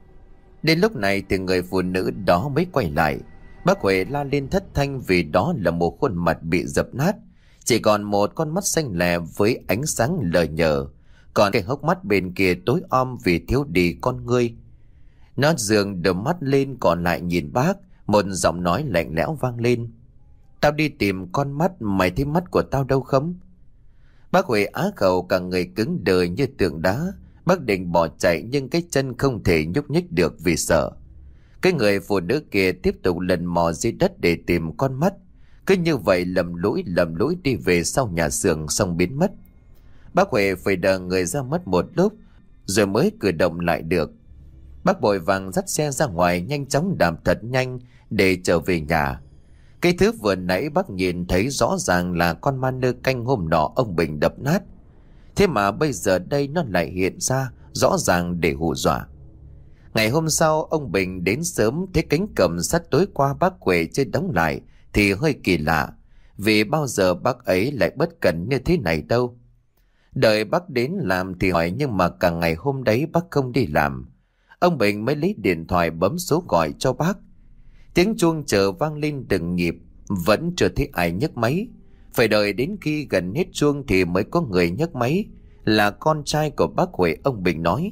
Đến lúc này thì người phụ nữ đó mới quay lại. Bác Huệ la lên thất thanh vì đó là một khuôn mặt bị dập nát, chỉ còn một con mắt xanh lè với ánh sáng lờ nhờ, còn cái hốc mắt bên kia tối om vì thiếu đi con ngươi. Nó dường đờ mắt lên còn lại nhìn bác. Một giọng nói lạnh lẽo vang lên: Tao đi tìm con mắt, mày thấy mắt của tao đâu không? Bác Huệ á khẩu, cả người cứng đờ như tượng đá. Bác định bỏ chạy nhưng cái chân không thể nhúc nhích được vì sợ. Cái người phụ nữ kia tiếp tục lần mò dưới đất để tìm con mắt. Cứ như vậy lầm lũi lầm lũi đi về sau nhà xưởng xong biến mất. Bác Huệ phải đờ người ra mất một lúc rồi mới cử động lại được. Bác vội vàng dắt xe ra ngoài, nhanh chóng đạp thật nhanh để trở về nhà. Cái thứ vừa nãy bác nhìn thấy rõ ràng là con ma nơ canh hôm nọ ông Bình đập nát. Thế mà bây giờ đây nó lại hiện ra rõ ràng để hù dọa. Ngày hôm sau ông Bình đến sớm, thấy cánh cổng sắt tối qua bác Huệ chưa đóng lại thì hơi kỳ lạ, vì bao giờ bác ấy lại bất cẩn như thế này đâu. Đợi bác đến làm thì hỏi, nhưng mà cả ngày hôm đấy bác không đi làm. Ông Bình mới lấy điện thoại bấm số gọi cho bác. Tiếng chuông chờ vang lên từng nhịp, vẫn chưa thấy ai nhấc máy. Phải đợi đến khi gần hết chuông thì mới có người nhấc máy, là con trai của bác Huệ. Ông Bình nói: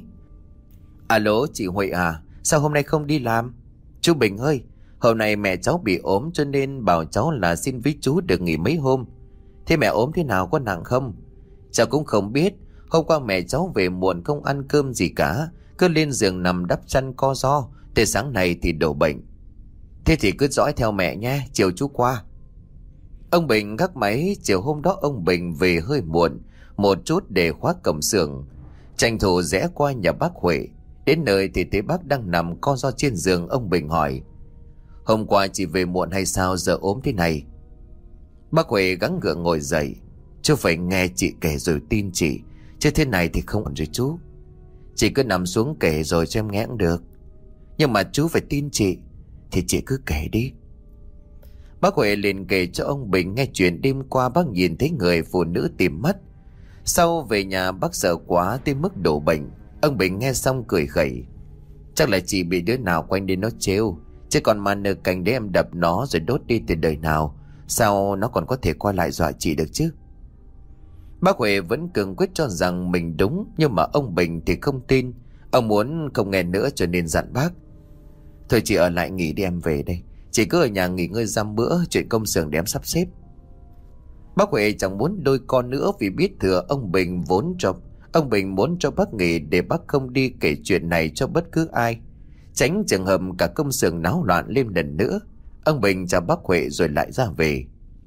Alo, chị Huệ à, sao hôm nay không đi làm? Chú Bình ơi, hôm nay mẹ cháu bị ốm cho nên bảo cháu là xin với chú được nghỉ mấy hôm. Thế mẹ ốm thế nào, có nặng không? Cháu cũng không biết, hôm qua mẹ cháu về muộn không ăn cơm gì cả, cứ lên giường nằm đắp chăn co ro, tới sáng nay thì đổ bệnh. Thế thì cứ dõi theo mẹ nhé, chiều chú qua. Ông Bình gác máy. Chiều hôm đó ông Bình về hơi muộn một chút để khóa cổng xưởng, tranh thủ rẽ qua nhà bác Huệ. Đến nơi thì thấy bác đang nằm co ro trên giường. Ông Bình hỏi: Hôm qua chị về muộn hay sao giờ ốm thế này? Bác Huệ gắng gượng ngồi dậy: Chú phải nghe chị kể rồi tin chị, chứ thế này thì không ổn rồi chú. Chị cứ nằm xuống kể rồi cho em nghe cũng được. Nhưng mà chú phải tin chị, thì chị cứ kể đi. Bác Huệ liền kể cho ông Bình nghe chuyện đêm qua bác nhìn thấy người phụ nữ tìm mất. Sau về nhà bác sợ quá tới mức đổ bệnh. Ông Bình nghe xong cười khẩy: Chắc là chị bị đứa nào quanh đến nó trêu, chứ còn mà nợ cành để em đập nó rồi đốt đi từ đời nào, sao nó còn có thể qua lại dọa chị được chứ? Bác Huệ vẫn cường quyết cho rằng mình đúng, nhưng mà ông Bình thì không tin. Ông muốn không nghe nữa cho nên dặn bác: Thôi chị ở lại nghỉ đi, em về đây. Chị cứ ở nhà nghỉ ngơi giam bữa, chuyện công xưởng để em sắp xếp. Bác Huệ chẳng muốn đôi con nữa, vì biết thừa ông Bình vốn cho Ông Bình muốn cho bác nghỉ để bác không đi kể chuyện này cho bất cứ ai, tránh trường hợp cả công xưởng náo loạn lên lần nữa. Ông Bình chào bác Huệ rồi lại ra về.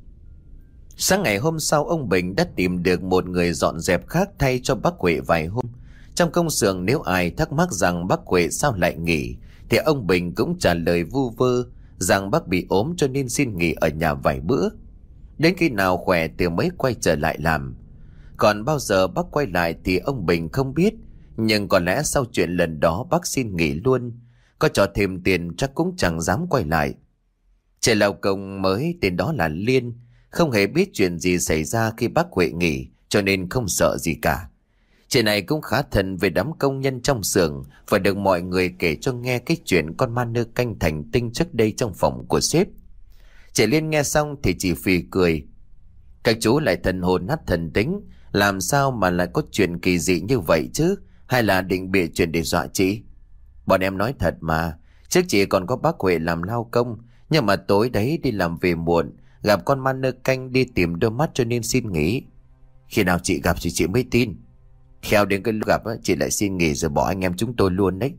Sáng ngày hôm sau, ông Bình đã tìm được một người dọn dẹp khác thay cho bác Huệ vài hôm. Trong công xưởng nếu ai thắc mắc rằng bác Huệ sao lại nghỉ, thì ông Bình cũng trả lời vu vơ rằng bác bị ốm cho nên xin nghỉ ở nhà vài bữa. Đến khi nào khỏe thì mới quay trở lại làm. Còn bao giờ bác quay lại thì ông Bình không biết, nhưng có lẽ sau chuyện lần đó bác xin nghỉ luôn. Có cho thêm tiền chắc cũng chẳng dám quay lại. Trẻ lao công mới tên đó là Liên, không hề biết chuyện gì xảy ra khi bác Huệ nghỉ, cho nên không sợ gì cả. Chị này cũng khá thân về đám công nhân trong xưởng, và được mọi người kể cho nghe cái chuyện con ma nơ canh thành tinh trước đây trong phòng của sếp. Chị Liên nghe xong thì chỉ phì cười: Các chú lại thần hồn nát thần tính, làm sao mà lại có chuyện kỳ dị như vậy chứ? Hay là định bịa chuyện để dọa chị? Bọn em nói thật mà, trước chị còn có bác Huệ làm lao công, nhưng mà tối đấy đi làm về muộn, gặp con ma nơ canh đi tìm đôi mắt cho nên xin nghỉ. Khi nào chị gặp thì chị mới tin. Khéo đến cái lúc gặp chị lại xin nghỉ rồi bỏ anh em chúng tôi luôn đấy.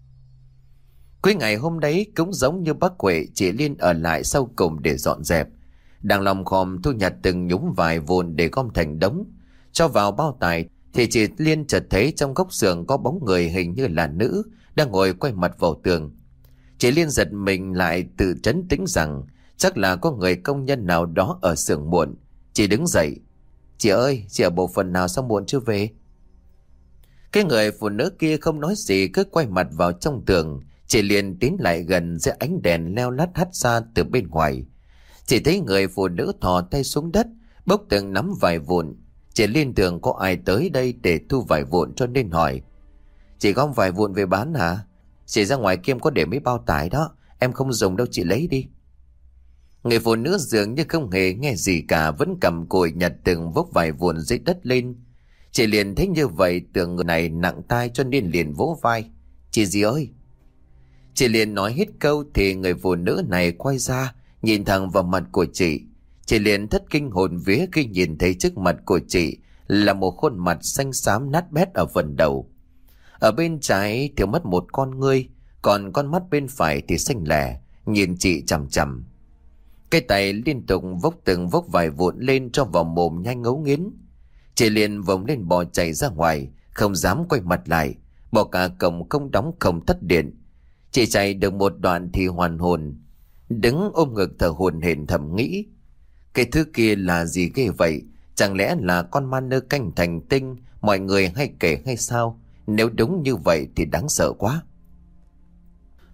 Cuối ngày hôm đấy cũng giống như bác Huệ, chị Liên ở lại sau cùng để dọn dẹp. Đang lòng khom thu nhặt từng nhúm vải vụn để gom thành đống, cho vào bao tải, thì chị Liên chợt thấy trong góc xưởng có bóng người hình như là nữ đang ngồi quay mặt vào tường. Chị Liên giật mình lại tự trấn tĩnh rằng chắc là có người công nhân nào đó ở xưởng muộn. Chị đứng dậy: Chị ơi, chị ở bộ phận nào sao muộn chưa về? Cái người phụ nữ kia không nói gì, cứ quay mặt vào trong tường. Chị liền tiến lại gần dưới ánh đèn leo lắt hắt ra từ bên ngoài. Chỉ thấy người phụ nữ thò tay xuống đất, bốc từng nắm vải vụn. Chị liên tưởng có ai tới đây để thu vải vụn cho nên hỏi: Chị gom vải vụn về bán hả? Chị ra ngoài kia có để mấy bao tải đó, em không dùng đâu, chị lấy đi. Người phụ nữ dường như không hề nghe gì cả, vẫn cầm cùi nhặt từng vốc vải vụn dưới đất lên. Chị liền thấy như vậy tưởng người này nặng tai cho nên liền vỗ vai: Chị gì ơi? Chị liền nói hết câu thì người phụ nữ này quay ra nhìn thẳng vào mặt của chị. Chị liền thất kinh hồn vía khi nhìn thấy trước mặt của chị là một khuôn mặt xanh xám nát bét ở phần đầu. Ở bên trái thì mất một con ngươi, còn con mắt bên phải thì xanh lẻ, nhìn chị chằm chằm. Cái tay liên tục vốc từng vốc vải vụn lên cho vào mồm nhanh ngấu nghiến. Chị liền vòng lên bò chạy ra ngoài, không dám quay mặt lại, bỏ cả cổng không đóng không tắt điện. Chị chạy được một đoạn thì hoàn hồn, đứng ôm ngực thở hổn hển thầm nghĩ: Cái thứ kia là gì ghê vậy? Chẳng lẽ là con ma nơ canh thành tinh mọi người hay kể hay sao? Nếu đúng như vậy thì đáng sợ quá.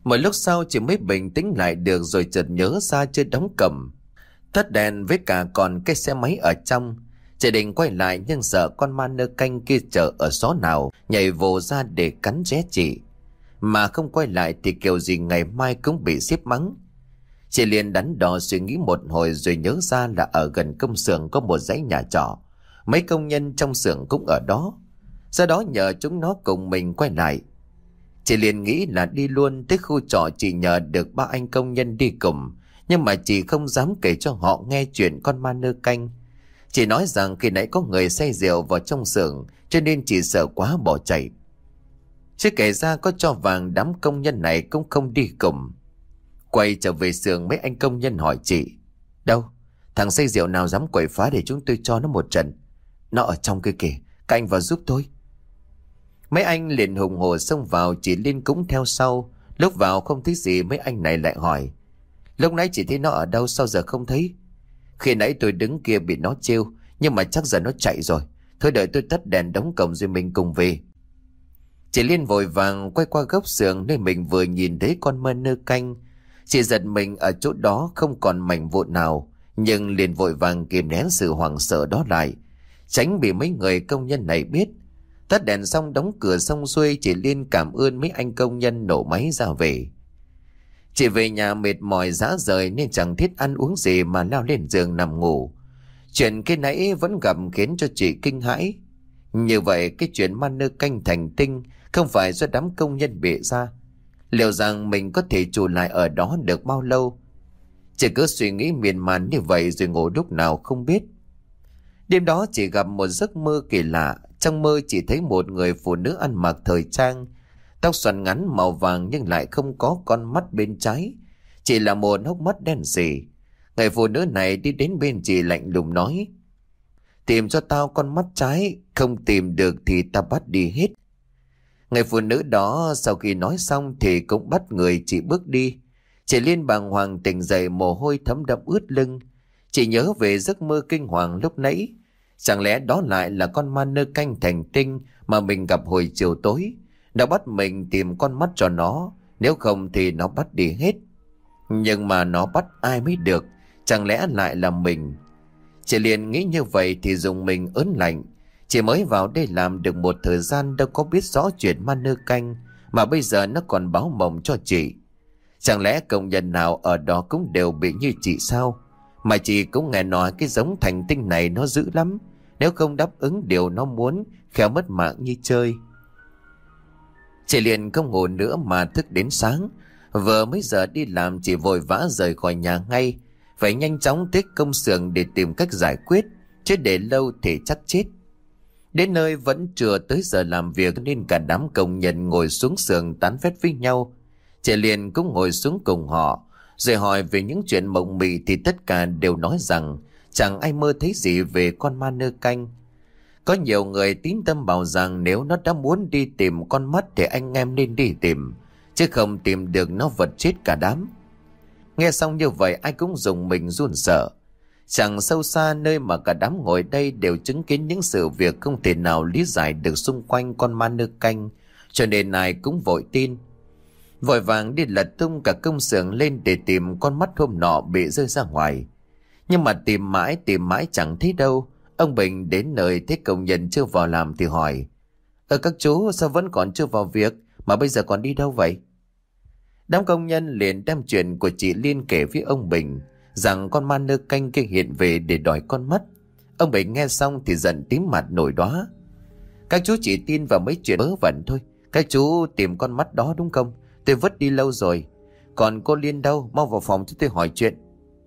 Một lúc sau chị mới bình tĩnh lại được rồi chợt nhớ ra chưa đóng cổng. Tắt đèn với cả còn cái xe máy ở trong. Chị định quay lại nhưng sợ con ma nơ canh kia chờ ở xó nào nhảy vồ ra để cắn xé chị. Mà không quay lại thì kiểu gì ngày mai cũng bị xếp mắng. Chị liền đắn đo suy nghĩ một hồi rồi nhớ ra là ở gần công xưởng có một dãy nhà trọ. Mấy công nhân trong xưởng cũng ở đó. Sau đó nhờ chúng nó cùng mình quay lại. Chị liền nghĩ là đi luôn tới khu trọ, chị nhờ được ba anh công nhân đi cùng. Nhưng mà chị không dám kể cho họ nghe chuyện con ma nơ canh. Chị nói rằng khi nãy có người say rượu vào trong xưởng cho nên chị sợ quá bỏ chạy. Chứ kể ra có cho vàng đám công nhân này cũng không đi cùng. Quay trở về xưởng, mấy anh công nhân hỏi chị: đâu, thằng say rượu nào dám quậy phá để chúng tôi cho nó một trận? Nó ở trong kia kìa, các anh vào giúp tôi. Mấy anh liền hùng hổ xông vào, chị Liên cũng theo sau. Lúc vào không thấy gì, mấy anh này lại hỏi: lúc nãy chị thấy nó ở đâu, sao giờ không thấy? Khi nãy tôi đứng kia bị nó trêu, nhưng mà chắc giờ nó chạy rồi. Thôi đợi tôi tắt đèn đóng cổng rồi mình cùng về. Chị Liên vội vàng quay qua góc xưởng nơi mình vừa nhìn thấy con ma nơ canh. Chị giật mình ở chỗ đó không còn mảnh vụn nào, nhưng liền vội vàng kìm nén sự hoảng sợ đó lại, tránh bị mấy người công nhân này biết. Tắt đèn xong đóng cửa xong xuôi, chị Liên cảm ơn mấy anh công nhân nổ máy ra về. Chị về nhà mệt mỏi rã rời nên chẳng thiết ăn uống gì mà lao lên giường nằm ngủ. Chuyện cái nãy vẫn gặp khiến cho chị kinh hãi. Như vậy cái chuyện ma nơ canh thành tinh không phải do đám công nhân bịa ra. Liệu rằng mình có thể trụ lại ở đó được bao lâu? Chị cứ suy nghĩ miên man như vậy rồi ngủ lúc nào không biết. Đêm đó chị gặp một giấc mơ kỳ lạ. Trong mơ chị thấy một người phụ nữ ăn mặc thời trang, tóc xoăn ngắn màu vàng nhưng lại không có con mắt bên trái, chỉ là một hốc mắt đen sì. Người phụ nữ này đi đến bên chị lạnh lùng nói: tìm cho tao con mắt trái, không tìm được thì tao bắt đi hết. Người phụ nữ đó sau khi nói xong thì cũng bắt người chị bước đi. Chị Liên bàng hoàng tỉnh dậy, mồ hôi thấm đẫm ướt lưng. Chị nhớ về giấc mơ kinh hoàng lúc nãy. Chẳng lẽ đó lại là con ma nơ canh thành tinh mà mình gặp hồi chiều tối? Nó bắt mình tìm con mắt cho nó, nếu không thì nó bắt đi hết. Nhưng mà nó bắt ai mới được? Chẳng lẽ lại là mình? Chị liền nghĩ như vậy thì dùng mình ớn lạnh. Chị mới vào đây làm được một thời gian, đâu có biết rõ chuyện ma nơ canh mà bây giờ nó còn báo mộng cho chị. Chẳng lẽ công nhân nào ở đó cũng đều bị như chị sao? Mà chị cũng nghe nói cái giống thành tinh này nó dữ lắm, nếu không đáp ứng điều nó muốn, khéo mất mạng như chơi. Chị liền không ngủ nữa mà thức đến sáng. Vừa mấy giờ đi làm, chị vội vã rời khỏi nhà ngay, phải nhanh chóng tới công xưởng để tìm cách giải quyết, chứ để lâu thì chắc chết. Đến nơi vẫn chưa tới giờ làm việc nên cả đám công nhân ngồi xuống xưởng tán phét với nhau. Chị liền cũng ngồi xuống cùng họ, rồi hỏi về những chuyện mộng mị thì tất cả đều nói rằng chẳng ai mơ thấy gì về con ma nơ canh. Có nhiều người tín tâm bảo rằng nếu nó đã muốn đi tìm con mắt thì anh em nên đi tìm, chứ không tìm được nó vật chết cả đám. Nghe xong như vậy ai cũng dùng mình run sợ. Chẳng sâu xa nơi mà cả đám ngồi đây đều chứng kiến những sự việc không thể nào lý giải được xung quanh con ma nơ canh, cho nên ai cũng vội tin. Vội vàng đi lật tung cả công xưởng lên để tìm con mắt hôm nọ bị rơi ra ngoài. Nhưng mà tìm mãi tìm mãi chẳng thấy đâu. Ông Bình đến nơi thấy công nhân chưa vào làm thì hỏi: Ờ các chú, sao vẫn còn chưa vào việc mà bây giờ còn đi đâu vậy? Đám công nhân liền đem chuyện của chị Liên kể với ông Bình, rằng con ma nơ canh kia hiện về để đòi con mắt. Ông Bình nghe xong thì giận tím mặt nổi đóa. Các chú chỉ tin vào mấy chuyện vớ vẩn thôi. Các chú tìm con mắt đó đúng không? Tôi vứt đi lâu rồi. Còn cô Liên đâu? Mau vào phòng cho tôi hỏi chuyện.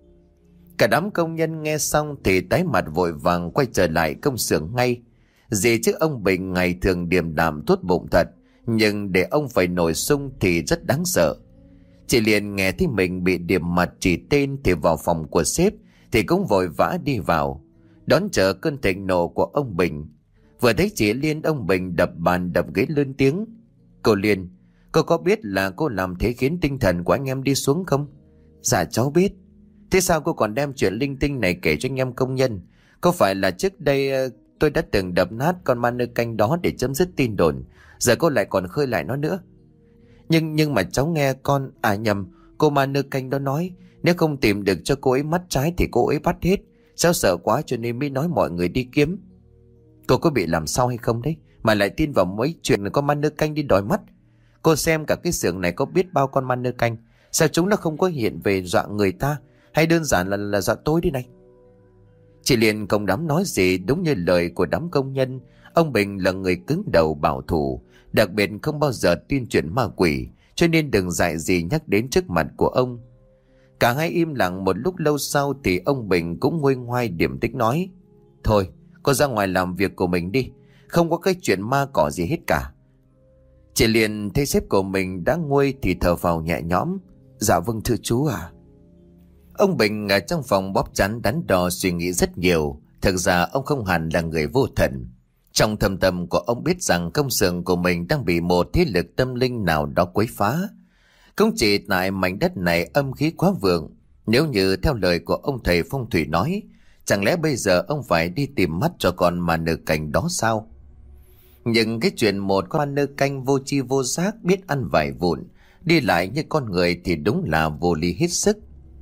Cả đám công nhân nghe xong thì tái mặt vội vàng quay trở lại công xưởng ngay. Gì chứ ông Bình ngày thường điềm đạm tốt bụng thật, nhưng để ông phải nổi sung thì rất đáng sợ. Chị liền nghe thấy mình bị điểm mặt chỉ tên thì vào phòng của sếp thì cũng vội vã đi vào, đón chờ cơn thịnh nộ của ông Bình. Vừa thấy chị Liên, ông Bình đập bàn đập ghế lớn tiếng: Cô Liên, cô có biết là cô làm thế khiến tinh thần của anh em đi xuống không? Dạ cháu biết. Thế sao cô còn đem chuyện linh tinh này kể cho anh em công nhân? Có phải là trước đây tôi đã từng đập nát con ma nơ canh đó để chấm dứt tin đồn, giờ cô lại còn khơi lại nó nữa? Nhưng nhưng mà cháu nghe con, à nhầm, cô ma nơ canh đó nói nếu không tìm được cho cô ấy mắt trái thì cô ấy bắt hết. Cháu sợ quá cho nên mới nói mọi người đi kiếm. Cô có bị làm sao hay không đấy mà lại tin vào mấy chuyện con ma nơ canh đi đòi mắt? Cô xem cả cái xưởng này có biết bao con ma nơ canh, sao chúng nó không có hiện về dọa người ta, hay đơn giản là là dọa tôi đi này? Chị liền không dám nói gì. Đúng như lời của đám công nhân, ông Bình là người cứng đầu bảo thủ, đặc biệt không bao giờ tin chuyện ma quỷ, cho nên đừng dại gì nhắc đến trước mặt của ông. Cả hai im lặng một lúc lâu sau thì ông Bình cũng nguôi ngoai điềm tĩnh nói: Thôi, cô ra ngoài làm việc của mình đi, không có cái chuyện ma cỏ gì hết cả. Chị liền thấy sếp của mình đã nguôi thì thở phào nhẹ nhõm: Dạ vâng thưa chú à. Ông Bình ở trong phòng bóp chán đắn đo suy nghĩ rất nhiều. Thực ra ông không hẳn là người vô thần. Trong thâm tâm của ông biết rằng công xưởng của mình đang bị một thế lực tâm linh nào đó quấy phá. Không chỉ tại mảnh đất này âm khí quá vượng, nếu như theo lời của ông thầy phong thủy nói, chẳng lẽ bây giờ ông phải đi tìm mắt cho con ma nơ canh đó sao? Nhưng cái chuyện một con ma nơ canh vô tri vô giác biết ăn vải vụn, đi lại như con người thì đúng là vô lý hết sức.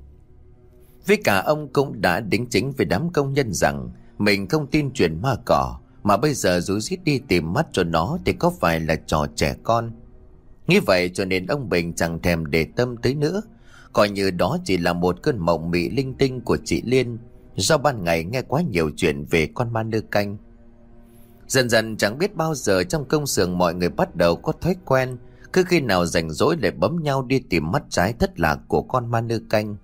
Với cả ông cũng đã đính chính với đám công nhân rằng mình không tin chuyện ma cỏ, mà bây giờ rúi rít đi tìm mắt cho nó thì có phải là trò trẻ con. Nghĩ vậy cho nên ông Bình chẳng thèm để tâm tới nữa, coi như đó chỉ là một cơn mộng mị linh tinh của chị Liên, do ban ngày nghe quá nhiều chuyện về con ma nơ canh. Dần dần chẳng biết bao giờ trong công xưởng mọi người bắt đầu có thói quen cứ khi nào rảnh rỗi lại bấm nhau đi tìm mắt trái thất lạc của con ma nơ canh.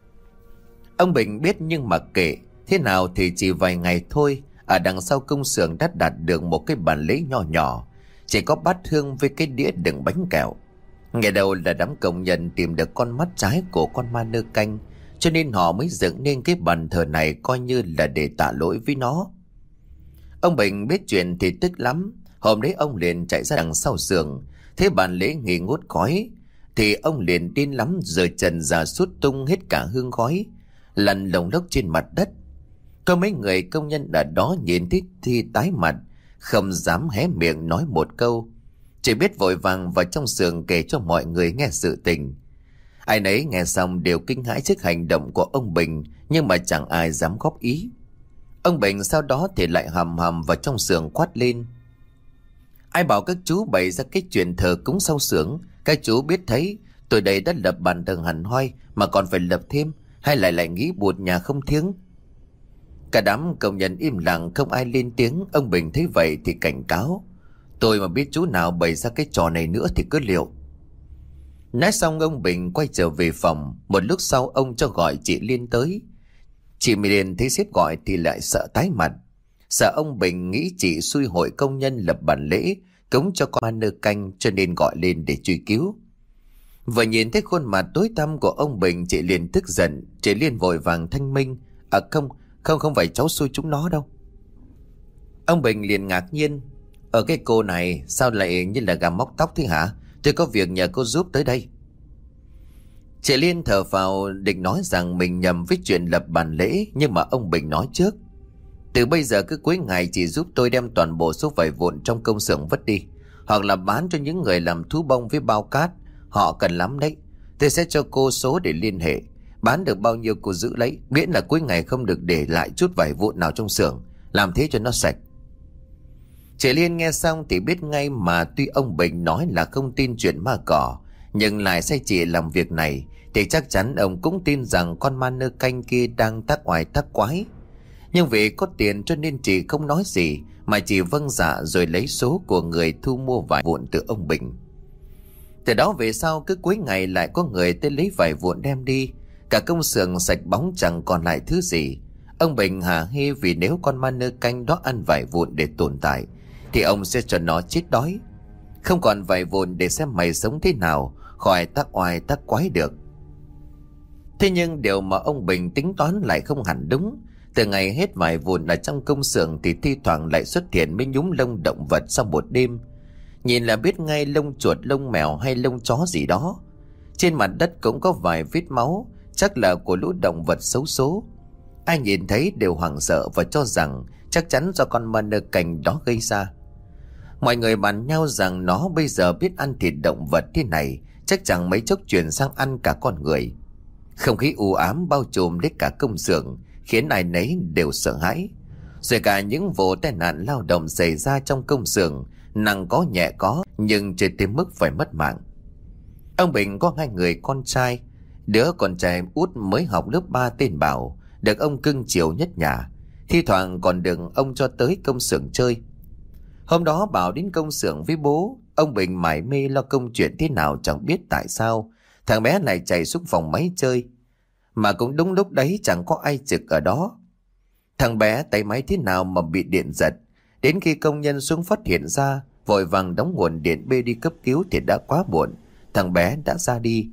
Ông Bình biết nhưng mà kệ, thế nào thì chỉ vài ngày thôi, ở đằng sau công xưởng đã đạt được một cái bàn lễ nhỏ nhỏ, chỉ có bát hương với cái đĩa đựng bánh kẹo. Ngày đầu là đám công nhân tìm được con mắt trái của con ma nơ canh, cho nên họ mới dựng nên cái bàn thờ này coi như là để tạ lỗi với nó. Ông Bình biết chuyện thì tức lắm. Hôm đấy ông liền chạy ra đằng sau xưởng, thấy bàn lễ nghi ngút khói thì ông liền điên lắm, giơ chân ra sút tung hết cả hương khói, lăn lồng lốc trên mặt đất. Có mấy người công nhân ở đó nhìn thấy thì tái mặt, không dám hé miệng nói một câu, chỉ biết vội vàng vào trong xưởng kể cho mọi người nghe sự tình. Ai nấy nghe xong đều kinh hãi trước hành động của ông Bình, nhưng mà chẳng ai dám góp ý. Ông Bình sau đó thì lại hầm hầm vào trong xưởng quát lên: Ai bảo các chú bày ra cái chuyện thờ cúng sau xưởng? Các chú biết thấy tôi đây đã lập bàn thờ hẳn hoi mà còn phải lập thêm, hay lại lại nghĩ bụt nhà không thiêng? Cả đám công nhân im lặng không ai lên tiếng. Ông Bình thấy vậy thì cảnh cáo: Tôi mà biết chú nào bày ra cái trò này nữa thì cứ liệu. Nói xong ông Bình quay trở về phòng. Một lúc sau ông cho gọi chị Liên tới. Chị Liên thấy sếp gọi thì lại sợ tái mặt, sợ ông Bình nghĩ chị xui hội công nhân lập bàn lễ cúng cho con ma nơ canh, cho nên gọi lên để truy cứu. Vừa nhìn thấy khuôn mặt tối tăm của ông Bình, chị Liên tức giận. Chị Liên vội vàng thanh minh: À không, không không phải cháu xui chúng nó đâu. Ông Bình liền ngạc nhiên: Ở cái cô này sao lại như là gà móc tóc thế hả? Tôi có việc nhờ cô giúp tới đây. Chị Liên thở vào định nói rằng mình nhầm với chuyện lập bàn lễ, nhưng mà ông Bình nói trước: Từ bây giờ cứ cuối ngày chỉ giúp tôi đem toàn bộ số vải vụn trong công xưởng vứt đi, hoặc là bán cho những người làm thú bông với bao cát, họ cần lắm đấy. Tôi sẽ cho cô số để liên hệ, bán được bao nhiêu cô giữ lấy, miễn là cuối ngày không được để lại chút vải vụn nào trong xưởng, làm thế cho nó sạch. Chị Liên nghe xong thì biết ngay mà tuy ông Bình nói là không tin chuyện ma cỏ, nhưng lại sai chị làm việc này thì chắc chắn ông cũng tin rằng con ma nơ canh kia đang tác oai tác quái. Nhưng vì có tiền cho nên chị không nói gì, mà chỉ vâng dạ rồi lấy số của người thu mua vải vụn từ ông Bình. Từ đó về sau cứ cuối ngày lại có người tới lấy vải vụn đem đi, cả công xưởng sạch bóng chẳng còn lại thứ gì. Ông Bình hả hê vì nếu con ma nơ canh đó ăn vải vụn để tồn tại thì ông sẽ cho nó chết đói, không còn vải vụn để xem mày sống thế nào khỏi tác oai tác quái được. Thế nhưng điều mà ông Bình tính toán lại không hẳn đúng. Từ ngày hết vải vụn ở trong công xưởng thì thi thoảng lại xuất hiện mấy nhúm lông động vật sau một đêm. Nhìn là biết ngay lông chuột, lông mèo hay lông chó gì đó. Trên mặt đất cũng có vài vết máu, chắc là của lũ động vật xấu số. Ai nhìn thấy đều hoảng sợ và cho rằng chắc chắn do con ma nơ canh đó gây ra. Mọi người bàn nhau rằng nó bây giờ biết ăn thịt động vật thế này chắc chẳng mấy chốc chuyển sang ăn cả con người. Không khí u ám bao trùm đến cả công xưởng, khiến ai nấy đều sợ hãi. Rồi cả những vụ tai nạn lao động xảy ra trong công xưởng, nặng có nhẹ có, nhưng chưa tới mức phải mất mạng. Ông Bình có hai người con trai. Đứa con trai út mới học lớp ba tên Bảo, được ông cưng chiều nhất nhà, thi thoảng còn được ông cho tới công xưởng chơi. Hôm đó Bảo đến công xưởng với bố. Ông Bình mải mê lo công chuyện thế nào chẳng biết tại sao thằng bé lại chạy xuống phòng máy chơi. Mà cũng đúng lúc đấy chẳng có ai trực ở đó. Thằng bé tay máy thế nào mà bị điện giật. Đến khi công nhân xuống phát hiện ra, vội vàng đóng nguồn điện bê đi cấp cứu thì đã quá muộn. Thằng bé đã ra đi.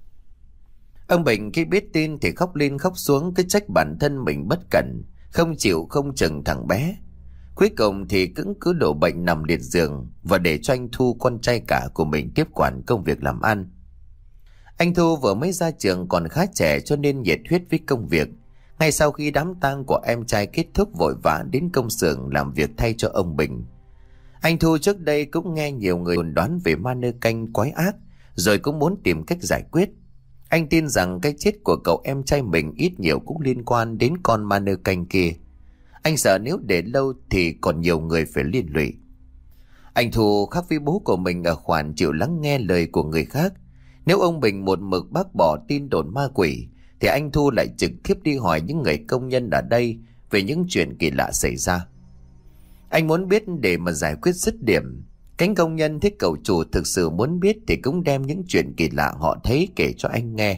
Ông Bình khi biết tin thì khóc lên khóc xuống, cứ trách bản thân mình bất cẩn, không chịu không chừng thằng bé. Cuối cùng thì cũng cứ đổ bệnh nằm liệt giường và để cho anh Thu, con trai cả của mình, tiếp quản công việc làm ăn. Anh Thu vừa mới ra trường còn khá trẻ cho nên nhiệt huyết với công việc. Ngay sau khi đám tang của em trai kết thúc, vội vã đến công xưởng làm việc thay cho ông Bình. Anh Thu trước đây cũng nghe nhiều người đồn đoán về ma nơ canh quái ác, rồi cũng muốn tìm cách giải quyết. Anh tin rằng cái chết của cậu em trai mình ít nhiều cũng liên quan đến con ma nơ canh kia. Anh sợ nếu để lâu thì còn nhiều người phải liên lụy. Anh Thu khác với bố của mình ở khoản chịu lắng nghe lời của người khác. Nếu ông Bình một mực bác bỏ tin đồn ma quỷ, thì anh Thu lại trực tiếp đi hỏi những người công nhân ở đây về những chuyện kỳ lạ xảy ra. Anh muốn biết để mà giải quyết dứt điểm. Cánh công nhân thấy cậu chủ thực sự muốn biết thì cũng đem những chuyện kỳ lạ họ thấy kể cho anh nghe.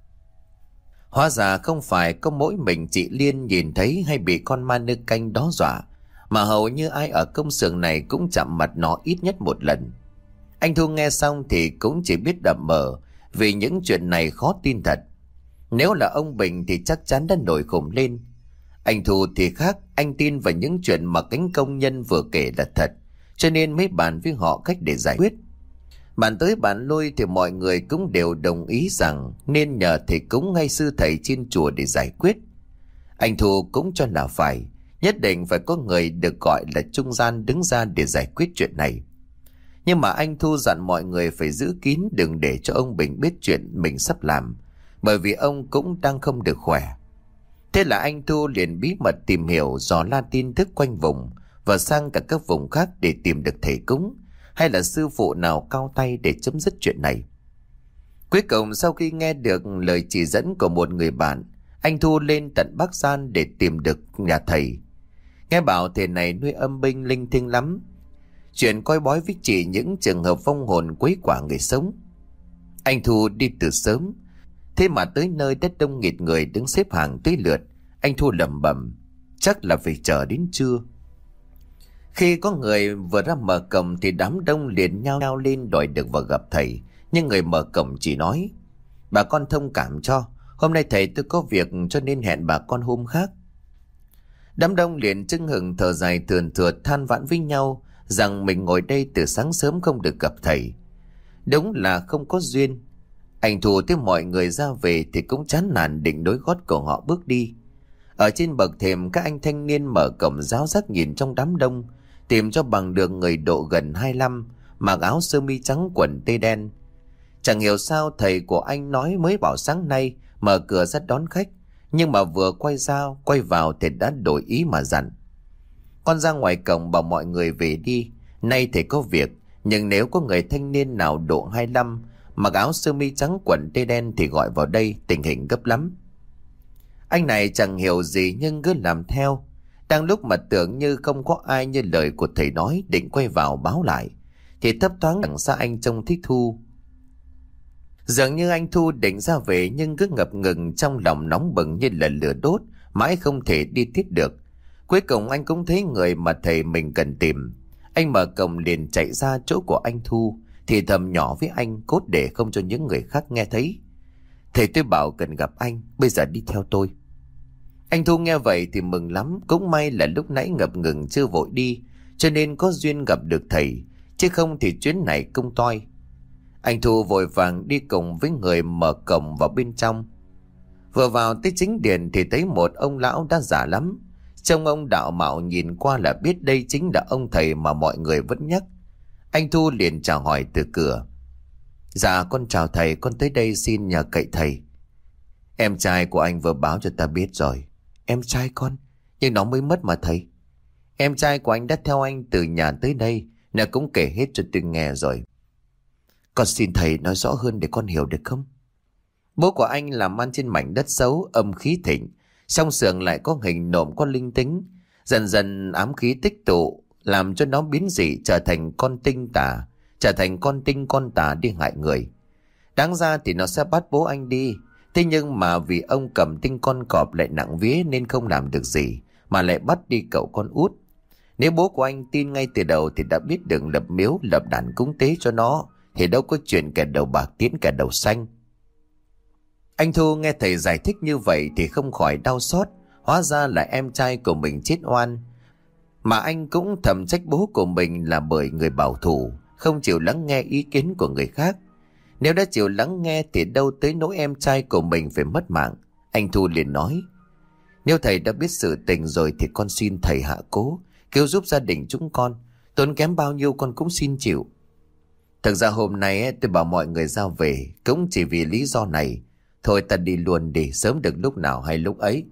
Hóa ra không phải có mỗi mình chị Liên nhìn thấy hay bị con ma nơ canh đó dọa, mà hầu như ai ở công xưởng này cũng chạm mặt nó ít nhất một lần. Anh Thu nghe xong thì cũng chỉ biết đập mờ, vì những chuyện này khó tin thật. Nếu là ông Bình thì chắc chắn đã nổi khùng lên. Anh Thu thì khác, anh tin vào những chuyện mà cánh công nhân vừa kể là thật, cho nên mới bàn với họ cách để giải quyết. Bàn tới bàn lui thì mọi người cũng đều đồng ý rằng nên nhờ thầy cúng hay sư thầy trên chùa để giải quyết. Anh Thu cũng cho là phải, nhất định phải có người được gọi là trung gian đứng ra để giải quyết chuyện này. Nhưng mà anh Thu dặn mọi người phải giữ kín, đừng để cho ông Bình biết chuyện mình sắp làm, bởi vì ông cũng đang không được khỏe. Thế là anh Thu liền bí mật tìm hiểu, dò la tin tức quanh vùng và sang cả các vùng khác để tìm được thầy cúng hay là sư phụ nào cao tay để chấm dứt chuyện này. Cuối cùng sau khi nghe được lời chỉ dẫn của một người bạn, anh Thu lên tận Bắc Giang để tìm được nhà thầy. Nghe bảo thầy này nuôi âm binh linh thiêng lắm, chuyện coi bói với chỉ những trường hợp vong hồn quấy quả người sống. Anh Thu đi từ sớm, thế mà tới nơi đất đông nghịt người đứng xếp hàng tới lượt. Anh Thu lẩm bẩm chắc là phải chờ đến trưa. Khi có người vừa ra mở cổng thì đám đông liền nhao nhao lên đòi được vào gặp thầy. Nhưng người mở cổng chỉ nói: bà con thông cảm cho, hôm nay thầy tôi có việc cho nên hẹn bà con hôm khác. Đám đông liền chưng hừng thở dài thườn thượt than vãn với nhau rằng mình ngồi đây từ sáng sớm không được gặp thầy. Đúng là không có duyên. Anh Thu thấy mọi người ra về thì cũng chán nản định nối gót của họ bước đi. Ở trên bậc thềm, các anh thanh niên mở cổng ráo rác nhìn trong đám đông, tìm cho bằng được người độ gần hai lăm, mặc áo sơ mi trắng quần tây đen. Chẳng hiểu sao thầy của anh nói mới bảo sáng nay mở cửa ra đón khách, nhưng mà vừa quay ra quay vào thì đã đổi ý mà dặn: con ra ngoài cổng bảo mọi người về đi, nay thầy có việc, nhưng nếu có người thanh niên nào độ hai lăm mặc áo sơ mi trắng quần tây đen thì gọi vào đây, tình hình gấp lắm. Anh này chẳng hiểu gì nhưng cứ làm theo. Đang lúc mà tưởng như không có ai như lời của thầy nói, định quay vào báo lại thì thấp thoáng đằng xa anh trông thấy Thu. Dường như anh Thu định ra về nhưng cứ ngập ngừng trong lòng, nóng bừng như là lửa đốt, mãi không thể đi tiếp được. Cuối cùng anh cũng thấy người mà thầy mình cần tìm. Anh mở cổng liền chạy ra chỗ của anh Thu, thì thầm nhỏ với anh cốt để không cho những người khác nghe thấy: thầy tôi bảo cần gặp anh, bây giờ đi theo tôi. Anh Thu nghe vậy thì mừng lắm, cũng may là lúc nãy ngập ngừng chưa vội đi, cho nên có duyên gặp được thầy, chứ không thì chuyến này công toi. Anh Thu vội vàng đi cùng với người mở cổng vào bên trong. Vừa vào tới chính điện thì thấy một ông lão đã già lắm. Trông ông đạo mạo nhìn qua là biết đây chính là ông thầy mà mọi người vẫn nhắc. Anh Thu liền chào hỏi từ cửa. Dạ con chào thầy, con tới đây xin nhờ cậy thầy. Em trai của anh vừa báo cho ta biết rồi. Em trai con? Nhưng nó mới mất mà thầy. Em trai của anh đã theo anh từ nhà tới đây, nó cũng kể hết cho tôi nghe rồi. Con xin thầy nói rõ hơn để con hiểu được không? Bố của anh làm ăn trên mảnh đất xấu, âm khí thịnh. Trong xưởng lại có hình nộm có linh tính. Dần dần ám khí tích tụ, làm cho nó biến dị trở thành con tinh tà, trở thành con tinh con tà đi hại người. Đáng ra thì nó sẽ bắt bố anh đi. Thế nhưng mà vì ông cầm tinh con cọp lại nặng vía nên không làm được gì, mà lại bắt đi cậu con út. Nếu bố của anh tin ngay từ đầu thì đã biết đường lập miếu lập đàn cúng tế cho nó, thì đâu có chuyện kẻ đầu bạc tiến kẻ đầu xanh. Anh Thu nghe thầy giải thích như vậy thì không khỏi đau xót. Hóa ra là em trai của mình chết oan. Mà anh cũng thầm trách bố của mình là bởi người bảo thủ, không chịu lắng nghe ý kiến của người khác. Nếu đã chịu lắng nghe thì đâu tới nỗi em trai của mình phải mất mạng. Anh Thu liền nói: Nếu thầy đã biết sự tình rồi thì con xin thầy hạ cố, cứu giúp gia đình chúng con. Tốn kém bao nhiêu con cũng xin chịu. Thực ra hôm nay tôi bảo mọi người ra về cũng chỉ vì lý do này. Thôi ta đi luôn đi, sớm được lúc nào hay lúc ấy.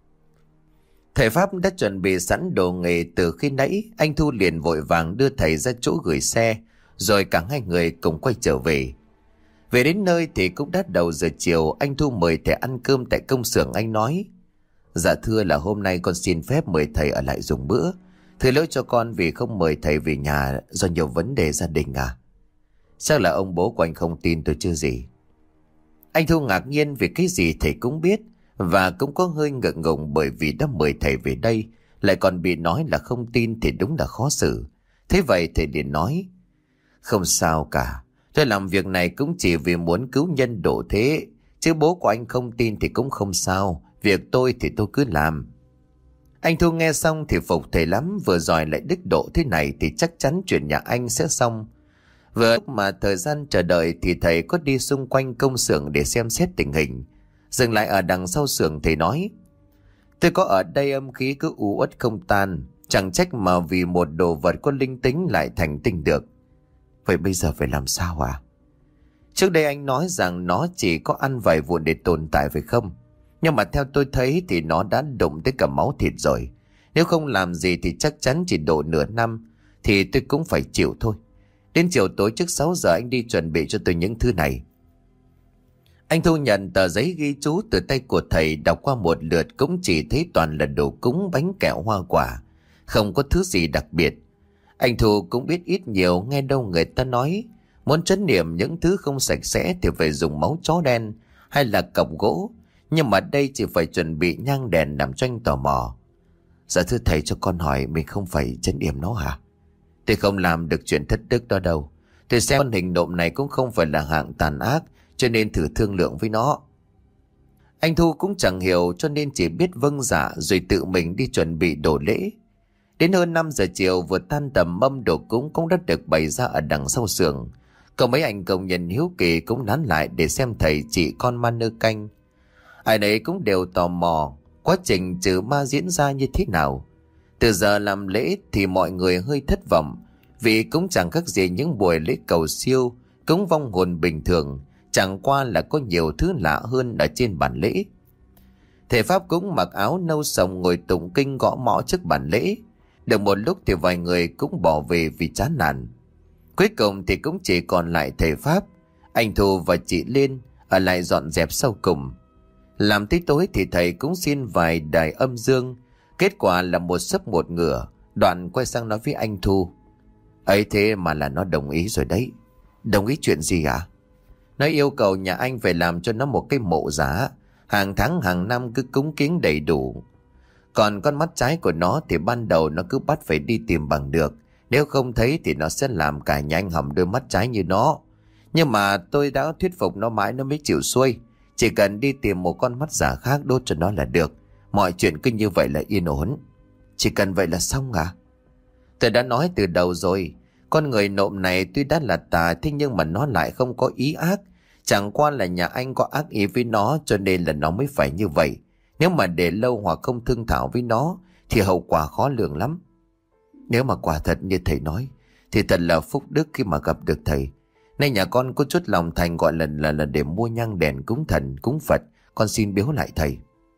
Thầy Pháp đã chuẩn bị sẵn đồ nghề từ khi nãy. Anh Thu liền vội vàng đưa thầy ra chỗ gửi xe, rồi cả hai người cùng quay trở về. Về đến nơi thì cũng đã đầu giờ chiều. Anh Thu mời thầy ăn cơm tại công xưởng. Anh nói: Dạ thưa là hôm nay con xin phép mời thầy ở lại dùng bữa. Thưa lỗi cho con vì không mời thầy về nhà do nhiều vấn đề gia đình à? Chắc là ông bố của anh không tin tôi chứ gì. Anh Thu ngạc nhiên vì cái gì thầy cũng biết, và cũng có hơi ngượng ngùng bởi vì đã mời thầy về đây lại còn bị nói là không tin thì đúng là khó xử. Thế vậy thầy liền nói: Không sao cả, tôi làm việc này cũng chỉ vì muốn cứu nhân độ thế, chứ bố của anh không tin thì cũng không sao. Việc tôi thì tôi cứ làm. Anh Thu nghe xong thì phục thầy lắm. Vừa rồi lại đức độ thế này thì chắc chắn chuyện nhà anh sẽ xong. Vừa lúc mà thời gian chờ đợi thì thầy có đi xung quanh công xưởng để xem xét tình hình. Dừng lại ở đằng sau xưởng, thầy nói: Tôi có ở đây âm khí cứ u uất không tan. Chẳng trách mà vì một đồ vật có linh tính lại thành tinh được. Vậy bây giờ phải làm sao à? Trước đây anh nói rằng nó chỉ có ăn vài vụn để tồn tại phải không? Nhưng mà theo tôi thấy thì nó đã đụng tới cả máu thịt rồi. Nếu không làm gì thì chắc chắn chỉ độ nửa năm thì tôi cũng phải chịu thôi. Đến chiều tối trước sáu giờ anh đi chuẩn bị cho tôi những thứ này. Anh Thu nhận tờ giấy ghi chú từ tay của thầy, đọc qua một lượt cũng chỉ thấy toàn là đồ cúng, bánh kẹo, hoa quả, không có thứ gì đặc biệt. Anh Thu cũng biết ít nhiều, nghe đâu người ta nói muốn trấn niệm những thứ không sạch sẽ thì phải dùng máu chó đen hay là cọc gỗ. Nhưng mà đây chỉ phải chuẩn bị nhang đèn làm cho anh tò mò. Dạ thưa thầy, cho con hỏi, mình không phải trấn yểm nó hả? Tôi không làm được chuyện thất đức đó đâu. Tôi xem con hình nộm này cũng không phải là hạng tàn ác, cho nên thử thương lượng với nó. Anh Thu cũng chẳng hiểu cho nên chỉ biết vâng dạ rồi tự mình đi chuẩn bị đồ lễ. Đến hơn năm giờ chiều vừa tan tầm, mâm đồ cúng cũng đã được bày ra ở đằng sau xưởng. Có mấy anh công nhân hiếu kỳ cũng nán lại để xem thầy chỉ con ma nơ canh. Ai nấy cũng đều tò mò quá trình trừ ma diễn ra như thế nào. Từ giờ làm lễ thì mọi người hơi thất vọng, vì cũng chẳng khác gì những buổi lễ cầu siêu, cúng vong hồn bình thường, chẳng qua là có nhiều thứ lạ hơn ở trên bàn lễ. Thầy Pháp cũng mặc áo nâu sòng ngồi tụng kinh gõ mõ trước bàn lễ. Được một lúc thì vài người cũng bỏ về vì chán nản. Cuối cùng thì cũng chỉ còn lại thầy Pháp, anh Thu và chị Liên ở lại dọn dẹp sau cùng. Làm tới tối thì thầy cũng xin vài đài âm dương. Kết quả là một sấp một ngửa. Đoạn quay sang nói với anh Thu: Ấy thế mà là nó đồng ý rồi đấy. Đồng ý chuyện gì ạ? À? Nó yêu cầu nhà anh phải làm cho nó một cái mộ giả, hàng tháng hàng năm cứ cúng kiến đầy đủ. Còn con mắt trái của nó thì ban đầu nó cứ bắt phải đi tìm bằng được. Nếu không thấy thì nó sẽ làm cả nhà anh hỏng đôi mắt trái như nó. Nhưng mà tôi đã thuyết phục nó mãi nó mới chịu xuôi. Chỉ cần đi tìm một con mắt giả khác đốt cho nó là được. Mọi chuyện cứ như vậy là yên ổn. Chỉ cần vậy là xong à? Tôi đã nói từ đầu rồi. Con người nộm này tuy đã là tà, thế nhưng mà nó lại không có ý ác. Chẳng qua là nhà anh có ác ý với nó cho nên là nó mới phải như vậy. Nếu mà để lâu hoặc không thương thảo với nó thì hậu quả khó lường lắm. Nếu mà quả thật như thầy nói thì thật là phúc đức khi mà gặp được thầy. Nay nhà con có chút lòng thành gọi là là, là để mua nhang đèn cúng thần cúng Phật, con xin biếu lại thầy.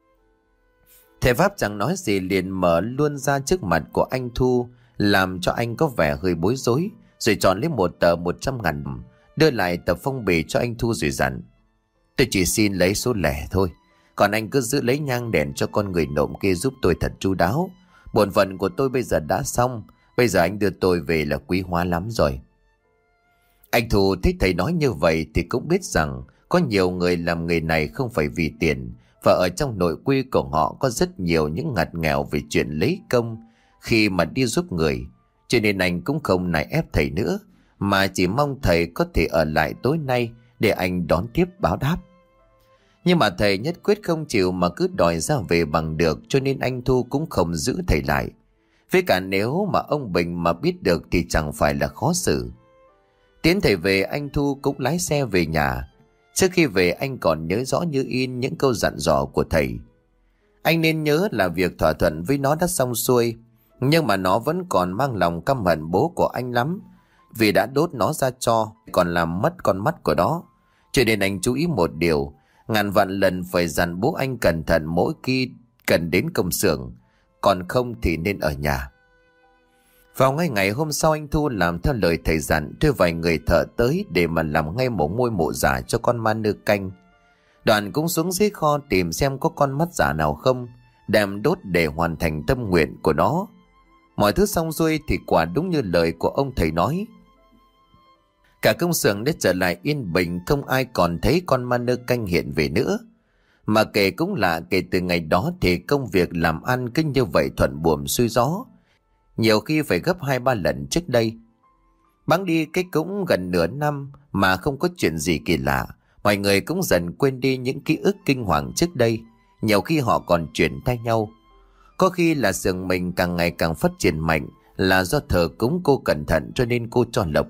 Thầy Pháp chẳng nói gì liền mở luôn ra trước mặt của anh Thu, làm cho anh có vẻ hơi bối rối, rồi chọn lấy một tờ một trăm ngàn, đưa lại tờ phong bì cho anh Thu rồi dặn: tôi chỉ xin lấy số lẻ thôi, còn anh cứ giữ lấy nhang đèn cho con người nộm kia giúp tôi thật chu đáo. Bổn phận của tôi bây giờ đã xong, bây giờ anh đưa tôi về là quý hóa lắm rồi. Anh Thu thấy thầy nói như vậy thì cũng biết rằng có nhiều người làm nghề này không phải vì tiền, và ở trong nội quy của họ có rất nhiều những ngặt nghèo về chuyện lấy công khi mà đi giúp người. Cho nên anh cũng không nài ép thầy nữa, mà chỉ mong thầy có thể ở lại tối nay để anh đón tiếp báo đáp. Nhưng mà thầy nhất quyết không chịu mà cứ đòi ra về bằng được, cho nên anh Thu cũng không giữ thầy lại. Với cả nếu mà ông Bình mà biết được thì chẳng phải là khó xử. Tiến thầy về, anh Thu cũng lái xe về nhà. Trước khi về anh còn nhớ rõ như in những câu dặn dò của thầy. Anh nên nhớ là việc thỏa thuận với nó đã xong xuôi, nhưng mà nó vẫn còn mang lòng căm hận bố của anh lắm, vì đã đốt nó ra tro, còn làm mất con mắt của nó. Cho nên anh chú ý một điều, ngàn vạn lần phải dặn bố anh cẩn thận mỗi khi cần đến công xưởng, còn không thì nên ở nhà. Vào ngay ngày hôm sau, anh Thu làm theo lời thầy dặn, thuê vài người thợ tới để mà làm ngay một ngôi mộ giả cho con ma nơ canh. Đoàn cũng xuống dưới kho tìm xem có con mắt giả nào không, đem đốt để hoàn thành tâm nguyện của nó. Mọi thứ xong xuôi thì quả đúng như lời của ông thầy nói. Cả công xưởng đã trở lại yên bình, không ai còn thấy con ma nơ canh hiện về nữa. Mà kể cũng lạ, kể từ ngày đó thì công việc làm ăn cứ như vậy thuận buồm xuôi gió, nhiều khi phải gấp hai ba lần trước đây. Bẵng đi cái cũng gần nửa năm mà không có chuyện gì kỳ lạ. Mọi người cũng dần quên đi những ký ức kinh hoàng trước đây. Nhiều khi họ còn chuyển thay nhau. Có khi là xưởng mình càng ngày càng phát triển mạnh, là do thờ cúng cô cẩn thận cho nên cô cho lộc.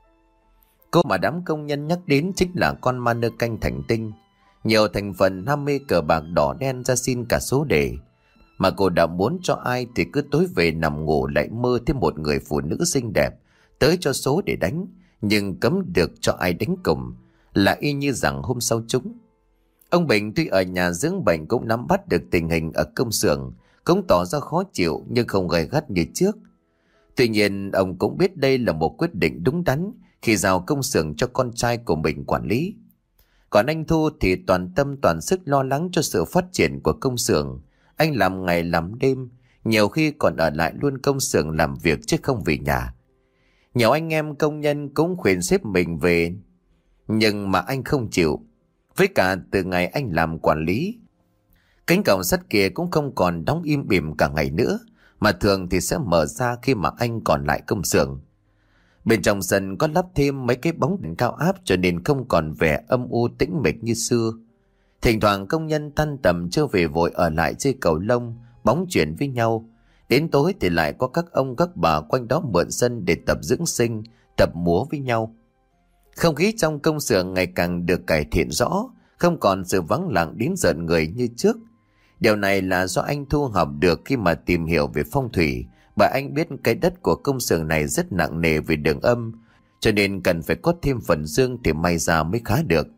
Cô mà đám công nhân nhắc đến chính là con ma nơ canh thành tinh. Nhiều thành phần ham mê cờ bạc đỏ đen ra xin cả số đề. Mà cô đã muốn cho ai thì cứ tối về nằm ngủ lại mơ thấy một người phụ nữ xinh đẹp tới cho số để đánh, nhưng cấm được cho ai đánh cùng, là y như rằng hôm sau chúng. Ông Bình tuy ở nhà dưỡng bệnh cũng nắm bắt được tình hình ở công xưởng, cũng tỏ ra khó chịu nhưng không gay gắt như trước. Tuy nhiên ông cũng biết đây là một quyết định đúng đắn khi giao công xưởng cho con trai của mình quản lý. Còn anh Thu thì toàn tâm toàn sức lo lắng cho sự phát triển của công xưởng. Anh làm ngày làm đêm, nhiều khi còn ở lại luôn công xưởng làm việc chứ không về nhà. Nhiều anh em công nhân cũng khuyên xếp mình về, nhưng mà anh không chịu. Với cả từ ngày anh làm quản lý, cánh cổng sắt kia cũng không còn đóng im bìm cả ngày nữa, mà thường thì sẽ mở ra khi mà anh còn lại công xưởng. Bên trong sân có lắp thêm mấy cái bóng đèn cao áp cho nên không còn vẻ âm u tĩnh mịch như xưa. Thỉnh thoảng công nhân tan tầm chưa về vội ở lại chơi cầu lông, bóng chuyền với nhau. Đến tối thì lại có các ông các bà quanh đó mượn sân để tập dưỡng sinh, tập múa với nhau. Không khí trong công xưởng ngày càng được cải thiện rõ, không còn sự vắng lặng đến rợn người như trước. Điều này là do anh Thu học được khi mà tìm hiểu về phong thủy, bởi anh biết cái đất của công xưởng này rất nặng nề về đường âm, cho nên cần phải có thêm phần dương thì may ra mới khá được.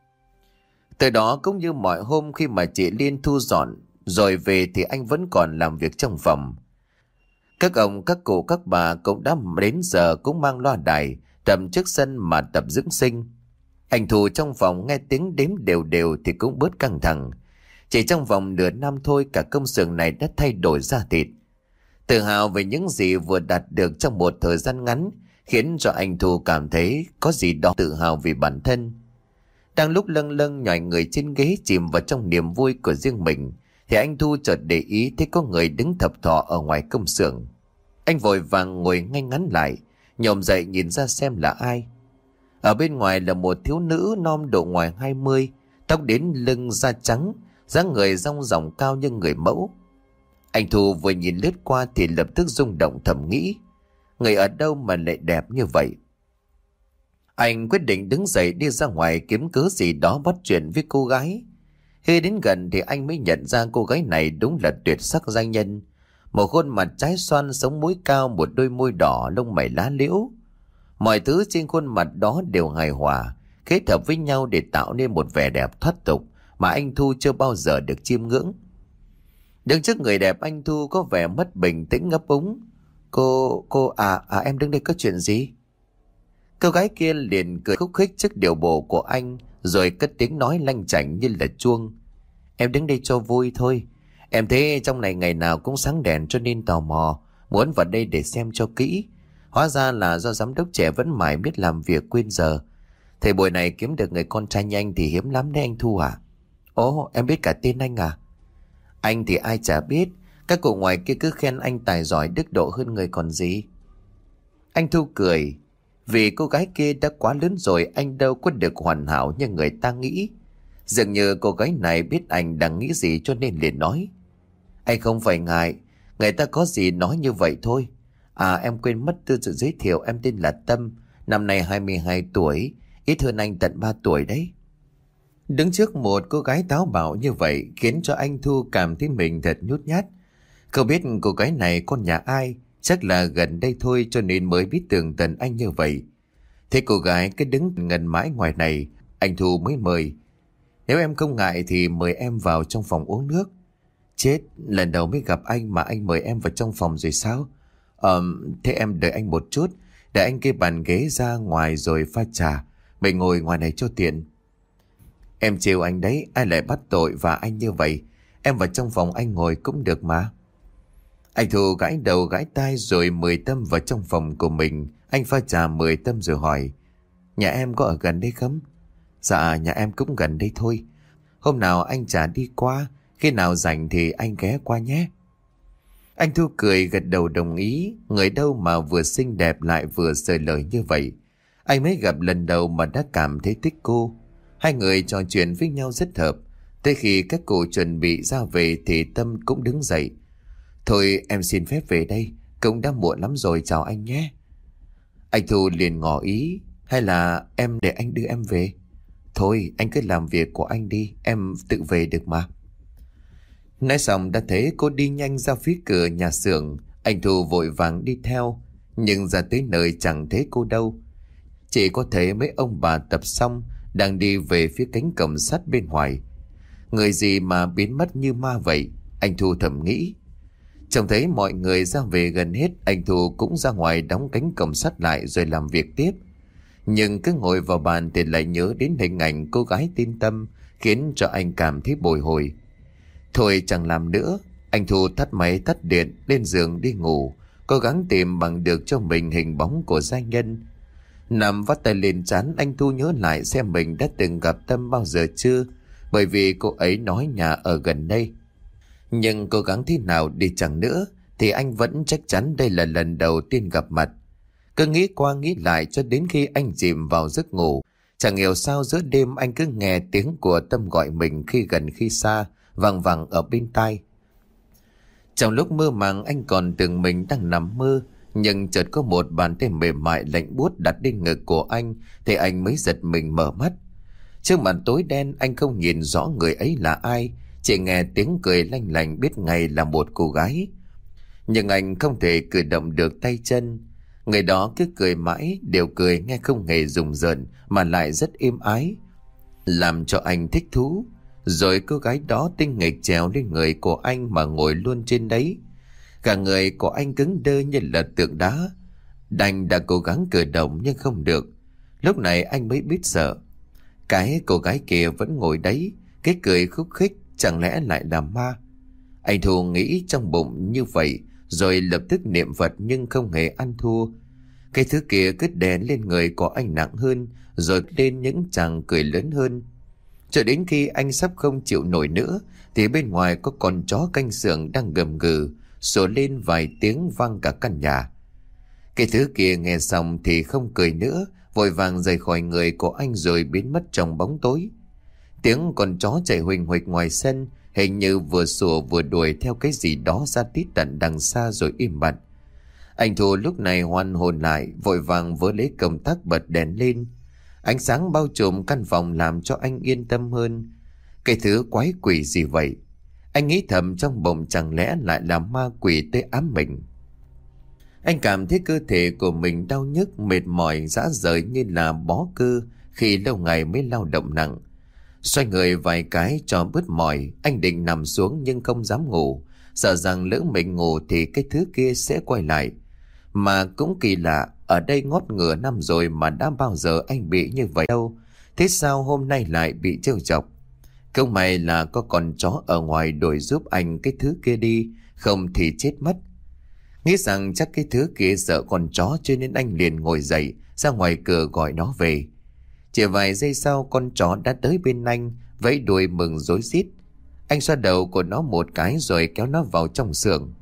Từ đó cũng như mọi hôm khi mà chị Liên thu dọn rồi về thì anh vẫn còn làm việc trong phòng. Các ông, các cụ, các bà cũng đã đến giờ cũng mang loa đài tầm trước sân mà tập dưỡng sinh. Anh Thu trong phòng nghe tiếng đếm đều đều thì cũng bớt căng thẳng. Chỉ trong vòng nửa năm thôi cả công xưởng này đã thay đổi da thịt. Tự hào về những gì vừa đạt được trong một thời gian ngắn khiến cho anh Thu cảm thấy có gì đó tự hào vì bản thân. Đang lúc lâng lâng nhòi người trên ghế chìm vào trong niềm vui của riêng mình thì anh Thu chợt để ý thấy có người đứng thập thò ở ngoài công xưởng. Anh vội vàng ngồi ngay ngắn lại, nhổm dậy nhìn ra xem là ai. Ở bên ngoài là một thiếu nữ non độ ngoài hai mươi, tóc đến lưng da trắng, dáng người dong dỏng cao như người mẫu. Anh Thu vừa nhìn lướt qua thì lập tức rung động thầm nghĩ, người ở đâu mà lại đẹp như vậy. Anh quyết định đứng dậy đi ra ngoài kiếm cớ gì đó bắt chuyện với cô gái. Khi đến gần thì anh mới nhận ra cô gái này đúng là tuyệt sắc giai nhân. Một khuôn mặt trái xoan, sống mũi cao, một đôi môi đỏ, lông mày lá liễu. Mọi thứ trên khuôn mặt đó đều hài hòa, kết hợp với nhau để tạo nên một vẻ đẹp thoát tục mà anh Thu chưa bao giờ được chiêm ngưỡng. Đứng trước người đẹp, anh Thu có vẻ mất bình tĩnh ngấp úng. Cô, cô, à, à em đứng đây có chuyện gì? Cô gái kia liền cười khúc khích trước điều bộ của anh, rồi cất tiếng nói lanh chảnh như là chuông. Em đứng đây cho vui thôi. Em thấy trong này ngày nào cũng sáng đèn cho nên tò mò, muốn vào đây để xem cho kỹ. Hóa ra là do giám đốc trẻ vẫn mãi biết làm việc quên giờ. Thời buổi này kiếm được người con trai nhanh thì hiếm lắm đấy anh Thu à? Ồ, em biết cả tên anh à? Anh thì ai chả biết, các cụ ngoài kia cứ khen anh tài giỏi đức độ hơn người còn gì. Anh Thu cười, vì cô gái kia đã quá lớn rồi, anh đâu có được hoàn hảo như người ta nghĩ. Dường như cô gái này biết anh đang nghĩ gì cho nên liền nói. Anh không phải ngại, người ta có gì nói như vậy thôi. À em quên mất tự giới thiệu, em tên là Tâm, năm nay hai mươi hai tuổi, ít hơn anh tận ba tuổi đấy. Đứng trước một cô gái táo bạo như vậy khiến cho anh Thu cảm thấy mình thật nhút nhát. Không biết cô gái này con nhà ai, chắc là gần đây thôi cho nên mới biết tường tận anh như vậy. Thế cô gái cứ đứng ngần mãi ngoài này, anh Thu mới mời. Nếu em không ngại thì mời em vào trong phòng uống nước. Chết, lần đầu mới gặp anh mà anh mời em vào trong phòng rồi sao? Ờ, thế em đợi anh một chút, để anh kê bàn ghế ra ngoài rồi pha trà. Mình ngồi ngoài này cho tiện. Em trêu anh đấy, ai lại bắt tội và anh như vậy? Em vào trong phòng anh ngồi cũng được mà. Anh Thu gãi đầu gãi tai rồi mời Tâm vào trong phòng của mình. Anh pha trà mời Tâm rồi hỏi. Nhà em có ở gần đây không? Dạ nhà em cũng gần đây thôi. Hôm nào anh chả đi qua, khi nào rảnh thì anh ghé qua nhé. Anh Thu cười gật đầu đồng ý. Người đâu mà vừa xinh đẹp lại vừa sời lời như vậy. Anh mới gặp lần đầu mà đã cảm thấy thích cô. Hai người trò chuyện với nhau rất hợp. Tới khi các cụ chuẩn bị ra về thì Tâm cũng đứng dậy. Thôi em xin phép về đây, cũng đã muộn lắm rồi, chào anh nhé. Anh Thu liền ngỏ ý. Hay là em để anh đưa em về? Thôi anh cứ làm việc của anh đi, em tự về được mà. Nói xong đã thấy cô đi nhanh ra phía cửa nhà xưởng. Anh Thu vội vàng đi theo, nhưng ra tới nơi chẳng thấy cô đâu. Chỉ có thấy mấy ông bà tập xong đang đi về phía cánh cổng sắt bên ngoài. Người gì mà biến mất như ma vậy, anh Thu thầm nghĩ. Trông thấy mọi người ra về gần hết, anh Thu cũng ra ngoài đóng cánh cổng sắt lại rồi làm việc tiếp. Nhưng cứ ngồi vào bàn thì lại nhớ đến hình ảnh cô gái tên Tâm, khiến cho anh cảm thấy bồi hồi. Thôi chẳng làm nữa, anh Thu tắt máy tắt điện, lên giường đi ngủ, cố gắng tìm bằng được cho mình hình bóng của giai nhân. Nằm vắt tay lên trán, anh Thu nhớ lại xem mình đã từng gặp Tâm bao giờ chưa, bởi vì cô ấy nói nhà ở gần đây. Nhưng cố gắng thế nào đi chăng nữa thì anh vẫn chắc chắn đây là lần đầu tiên gặp mặt. Cứ nghĩ qua nghĩ lại cho đến khi anh chìm vào giấc ngủ. Chẳng hiểu sao giữa đêm anh cứ nghe tiếng của Tâm gọi mình khi gần khi xa, vang vẳng ở bên tai. Trong lúc mơ màng anh còn tưởng mình đang nằm mơ, nhưng chợt có một bàn tay mềm mại lạnh buốt đặt lên ngực của anh thì anh mới giật mình mở mắt. Trước mặt tối đen anh không nhìn rõ người ấy là ai, chỉ nghe tiếng cười lanh lành biết ngay là một cô gái. Nhưng anh không thể cử động được tay chân. Người đó cứ cười mãi, đều cười nghe không hề rùng rợn mà lại rất êm ái, làm cho anh thích thú. Rồi cô gái đó tinh nghịch trèo lên người của anh mà ngồi luôn trên đấy. Cả người của anh cứng đơ như là tượng đá. Đành đã cố gắng cử động nhưng không được. Lúc này anh mới biết sợ. Cái cô gái kia vẫn ngồi đấy, cái cười khúc khích, chẳng lẽ lại là ma? Anh Thu nghĩ trong bụng như vậy, rồi lập tức niệm Phật nhưng không hề ăn thua. Cái thứ kia cứ đè lên người của anh nặng hơn, rồi lên những chàng cười lớn hơn. Cho đến khi anh sắp không chịu nổi nữa, thì bên ngoài có con chó canh xưởng đang gầm gừ, sủa lên vài tiếng vang cả căn nhà. Cái thứ kia nghe xong thì không cười nữa, vội vàng rời khỏi người của anh rồi biến mất trong bóng tối. Tiếng con chó chạy huỳnh huỳnh ngoài sân, hình như vừa sủa vừa đuổi theo cái gì đó ra tít tận đằng xa rồi im bặt. Anh Thu lúc này hoàn hồn lại, vội vàng vớ lấy công tắc bật đèn lên. Ánh sáng bao trùm căn phòng làm cho anh yên tâm hơn. Cái thứ quái quỷ gì vậy? Anh nghĩ thầm trong bụng, chẳng lẽ lại là ma quỷ tới ám mình. Anh cảm thấy cơ thể của mình đau nhức, mệt mỏi, rã rời như là bó cơ khi lâu ngày mới lao động nặng. Xoay người vài cái cho bớt mỏi, anh định nằm xuống nhưng không dám ngủ, sợ rằng lỡ mình ngủ thì cái thứ kia sẽ quay lại. Mà cũng kỳ lạ, ở đây ngót ngửa năm rồi mà đã bao giờ anh bị như vậy đâu. Thế sao hôm nay lại bị trêu chọc? Không may là có con chó ở ngoài đuổi giúp anh cái thứ kia đi, không thì chết mất. Nghĩ rằng chắc cái thứ kia sợ con chó cho nên anh liền ngồi dậy ra ngoài cửa gọi nó về. Chỉ vài giây sau con chó đã tới bên anh, vẫy đuôi mừng rối rít. Anh xoa đầu của nó một cái rồi kéo nó vào trong xưởng.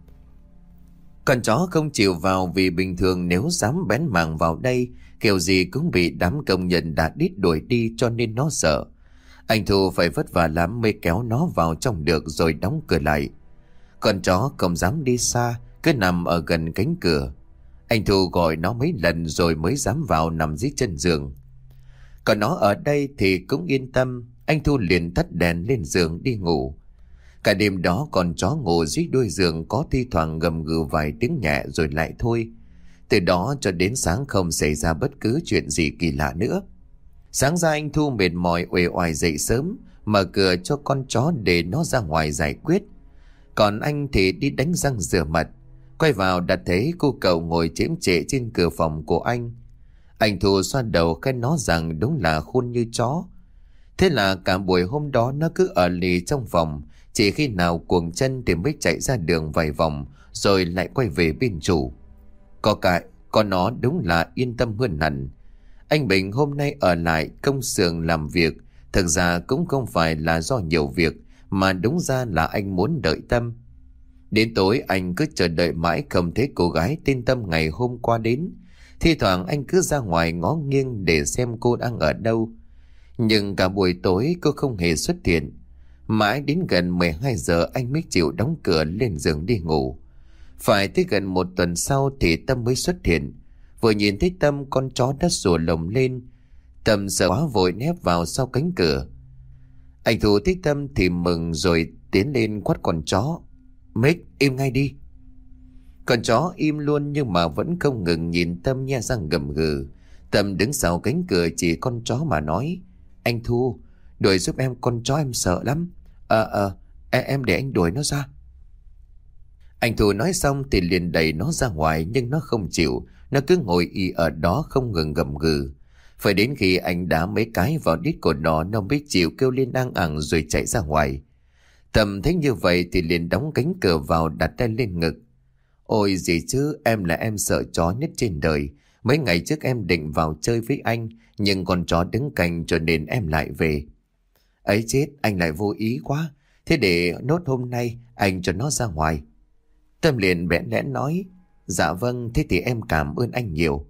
Con chó không chịu vào vì bình thường nếu dám bén mảng vào đây, kiểu gì cũng bị đám công nhân đã đít đuổi đi cho nên nó sợ. Anh Thu phải vất vả lắm mới kéo nó vào trong được rồi đóng cửa lại. Con chó không dám đi xa, cứ nằm ở gần cánh cửa. Anh Thu gọi nó mấy lần rồi mới dám vào nằm dưới chân giường. Còn nó ở đây thì cũng yên tâm, anh Thu liền tắt đèn lên giường đi ngủ. Cả đêm đó con chó ngủ dưới đuôi giường, có thi thoảng gầm gừ vài tiếng nhẹ rồi lại thôi. Từ đó cho đến sáng không xảy ra bất cứ chuyện gì kỳ lạ nữa. Sáng ra anh Thu mệt mỏi uể oải dậy sớm, mở cửa cho con chó để nó ra ngoài giải quyết. Còn anh thì đi đánh răng rửa mặt. Quay vào đã thấy cô cậu ngồi chễm chệ trên cửa phòng của anh. Anh Thu xoa đầu khen nó rằng đúng là khôn như chó. Thế là cả buổi hôm đó nó cứ ở lì trong phòng, chỉ khi nào cuồng chân thì mới chạy ra đường vài vòng rồi lại quay về bên chủ. Có cái con nó đúng là yên tâm hơn hẳn. Anh Bình hôm nay ở lại công xưởng làm việc, thực ra cũng không phải là do nhiều việc, mà đúng ra là anh muốn đợi Tâm. Đến tối anh cứ chờ đợi mãi không thấy cô gái tên Tâm ngày hôm qua đến. Thi thoảng anh cứ ra ngoài ngó nghiêng để xem cô đang ở đâu. Nhưng cả buổi tối cô không hề xuất hiện. Mãi đến gần mười hai giờ anh mới chịu đóng cửa lên giường đi ngủ. Phải tới gần một tuần sau thì Tâm mới xuất hiện. Vừa nhìn thấy Tâm, con chó đã sủa lồng lên. Tâm sợ quá vội nép vào sau cánh cửa. Anh Thu thấy Tâm thì mừng rồi tiến lên quát con chó: "Mick, im ngay đi!" Con chó im luôn nhưng mà vẫn không ngừng nhìn Tâm nhe răng gầm gừ. Tâm đứng sau cánh cửa chỉ con chó mà nói: "Anh Thu, đuổi giúp em, con chó em sợ lắm." Ờ ờ em, em để anh đuổi nó ra." Anh Thu nói xong thì liền đẩy nó ra ngoài, nhưng nó không chịu. Nó cứ ngồi y ở đó không ngừng gầm gừ. Phải đến khi anh đá mấy cái vào đít của nó, nó mới chịu kêu lên ang ẳng rồi chạy ra ngoài. Tâm thấy như vậy thì liền đóng cánh cửa vào, đặt tay lên ngực. "Ôi gì chứ, em là em sợ chó nhất trên đời. Mấy ngày trước em định vào chơi với anh, nhưng con chó đứng cạnh cho nên em lại về." "Ấy chết, anh lại vô ý quá. Thế để nốt hôm nay anh cho nó ra ngoài." Tâm liền bẽn lẽn nói: "Dạ vâng, thế thì em cảm ơn anh nhiều."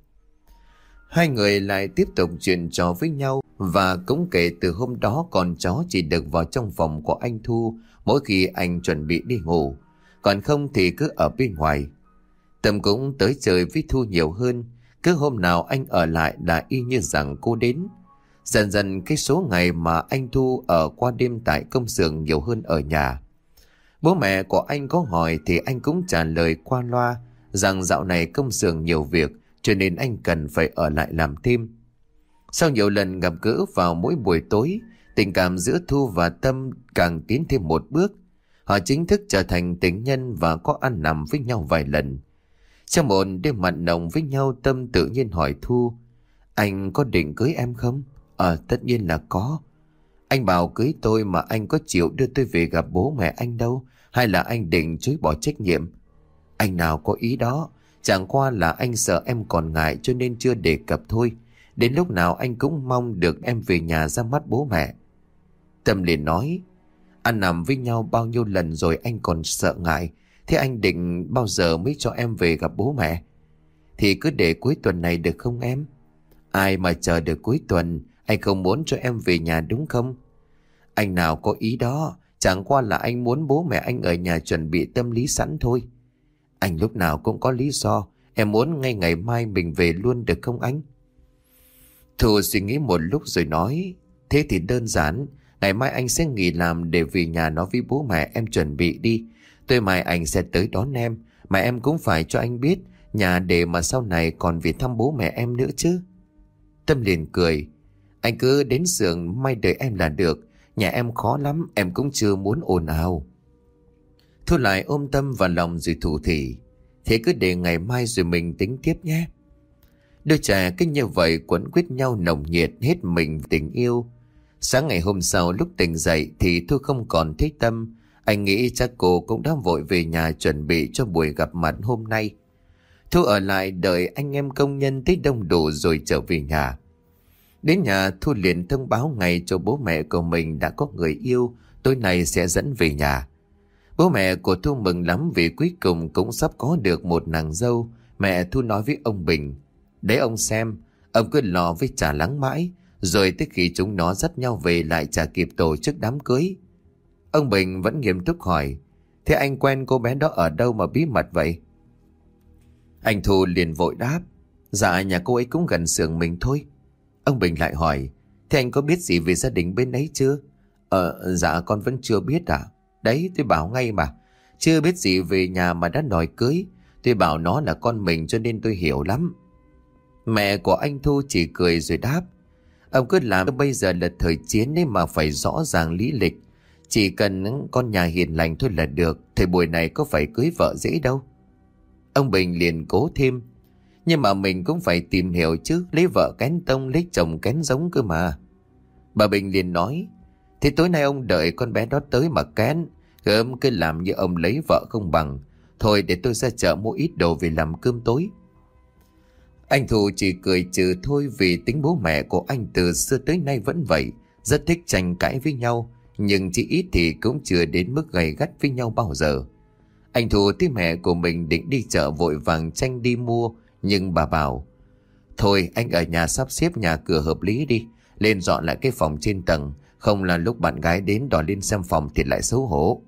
Hai người lại tiếp tục chuyện trò với nhau. Và cũng kể từ hôm đó con chó chỉ được vào trong phòng của anh Thu mỗi khi anh chuẩn bị đi ngủ, còn không thì cứ ở bên ngoài. Tâm cũng tới chơi với Thu nhiều hơn. Cứ hôm nào anh ở lại là y như rằng cô đến. Dần dần cái số ngày mà anh Thu ở qua đêm tại công xưởng nhiều hơn ở nhà. Bố mẹ của anh có hỏi thì anh cũng trả lời qua loa rằng dạo này công xưởng nhiều việc cho nên anh cần phải ở lại làm thêm. Sau nhiều lần gặp gỡ vào mỗi buổi tối, tình cảm giữa Thu và Tâm càng tiến thêm một bước. Họ chính thức trở thành tình nhân và có ăn nằm với nhau vài lần. Trong một đêm mặn nồng với nhau, Tâm tự nhiên hỏi Thu: "Anh có định cưới em không?" "Ờ, tất nhiên là có." "Anh bảo cưới tôi mà anh có chịu đưa tôi về gặp bố mẹ anh đâu, hay là anh định chối bỏ trách nhiệm?" "Anh nào có ý đó, chẳng qua là anh sợ em còn ngại cho nên chưa đề cập thôi. Đến lúc nào anh cũng mong được em về nhà ra mắt bố mẹ." Tâm liền nói: "Ăn nằm với nhau bao nhiêu lần rồi anh còn sợ ngại. Thế anh định bao giờ mới cho em về gặp bố mẹ?" "Thì cứ để cuối tuần này được không em?" "Ai mà chờ được cuối tuần, anh không muốn cho em về nhà đúng không?" "Anh nào có ý đó, chẳng qua là anh muốn bố mẹ anh ở nhà chuẩn bị tâm lý sẵn thôi." "Anh lúc nào cũng có lý do, em muốn ngay ngày mai mình về luôn được không anh?" Thu suy nghĩ một lúc rồi nói: "Thế thì đơn giản, ngày mai anh sẽ nghỉ làm để về nhà nói với bố mẹ em chuẩn bị đi. Tối mai anh sẽ tới đón em, mà em cũng phải cho anh biết nhà để mà sau này còn về thăm bố mẹ em nữa chứ. Tâm liền cười. Anh cứ đến giường may đợi em là được. Nhà em khó lắm, em cũng chưa muốn ồn ào. Thu lại ôm Tâm vào lòng rồi thủ thỉ. Thế cứ để ngày mai rồi mình tính tiếp nhé. Đôi trẻ cứ như vậy quấn quýt nhau nồng nhiệt hết mình tình yêu. Sáng ngày hôm sau lúc tỉnh dậy thì Thu không còn thấy Tâm. Anh nghĩ chắc cô cũng đã vội về nhà chuẩn bị cho buổi gặp mặt hôm nay. Thu ở lại đợi anh em công nhân tới đông đủ rồi trở về nhà. Đến nhà Thu liền thông báo ngay cho bố mẹ của mình đã có người yêu, tối nay sẽ dẫn về nhà. Bố mẹ của Thu mừng lắm vì cuối cùng cũng sắp có được một nàng dâu. Mẹ Thu nói với ông Bình, đấy ông xem, ông cứ lo với chả lắng mãi, rồi tới khi chúng nó dắt nhau về lại chả kịp tổ chức đám cưới. Ông Bình vẫn nghiêm túc hỏi, thế anh quen cô bé đó ở đâu mà bí mật vậy? Anh Thu liền vội đáp, dạ nhà cô ấy cũng gần xưởng mình thôi. Ông Bình lại hỏi, thế anh có biết gì về gia đình bên ấy chưa? Ờ, dạ con vẫn chưa biết à? Đấy, tôi bảo ngay mà. Chưa biết gì về nhà mà đã đòi cưới. Tôi bảo nó là con mình cho nên tôi hiểu lắm. Mẹ của anh Thu chỉ cười rồi đáp, ông cứ làm bây giờ là thời chiến nên mà phải rõ ràng lý lịch. Chỉ cần con nhà hiền lành thôi là được. Thời buổi này có phải cưới vợ dễ đâu. Ông Bình liền cố thêm, nhưng mà mình cũng phải tìm hiểu chứ, lấy vợ kén tông lấy chồng kén giống cơ mà. Bà Bình liền nói, thế tối nay ông đợi con bé đó tới mà kén, gớm cứ làm như ông lấy vợ không bằng. Thôi để tôi ra chợ mua ít đồ về làm cơm tối. Anh Thu chỉ cười trừ thôi vì tính bố mẹ của anh từ xưa tới nay vẫn vậy, rất thích tranh cãi với nhau, nhưng chỉ ít thì cũng chưa đến mức gay gắt với nhau bao giờ. Anh Thu thấy mẹ của mình định đi chợ vội vàng tranh đi mua, nhưng bà bảo, thôi anh ở nhà sắp xếp nhà cửa hợp lý đi, lên dọn lại cái phòng trên tầng, không là lúc bạn gái đến đòi lên xem phòng thì lại xấu hổ.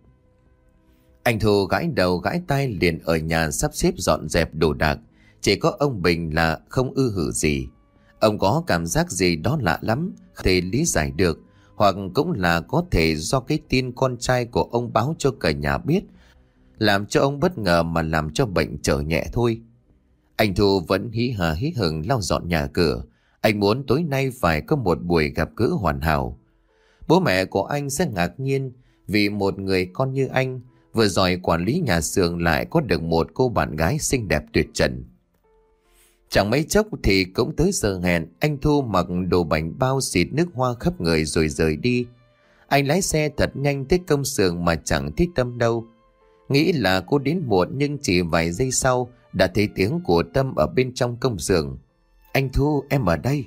Anh Thu gãi đầu gãi tai liền ở nhà sắp xếp dọn dẹp đồ đạc. Chỉ có ông Bình là không ư hử gì. Ông có cảm giác gì đó lạ lắm, không thể lý giải được, hoặc cũng là có thể do cái tin con trai của ông báo cho cả nhà biết, làm cho ông bất ngờ mà làm cho bệnh trở nhẹ thôi. Anh Thu vẫn hí hả hí hửng lau dọn nhà cửa. Anh muốn tối nay phải có một buổi gặp gỡ hoàn hảo. Bố mẹ của anh sẽ ngạc nhiên vì một người con như anh vừa giỏi quản lý nhà xưởng lại có được một cô bạn gái xinh đẹp tuyệt trần. Chẳng mấy chốc thì cũng tới giờ hẹn. Anh Thu mặc đồ bảnh bao xịt nước hoa khắp người rồi rời đi. Anh lái xe thật nhanh tới công xưởng mà chẳng thích Tâm đâu. Nghĩ là cô đến muộn nhưng chỉ vài giây sau đã thấy tiếng của Tâm ở bên trong công xưởng. Anh Thu, em ở đây.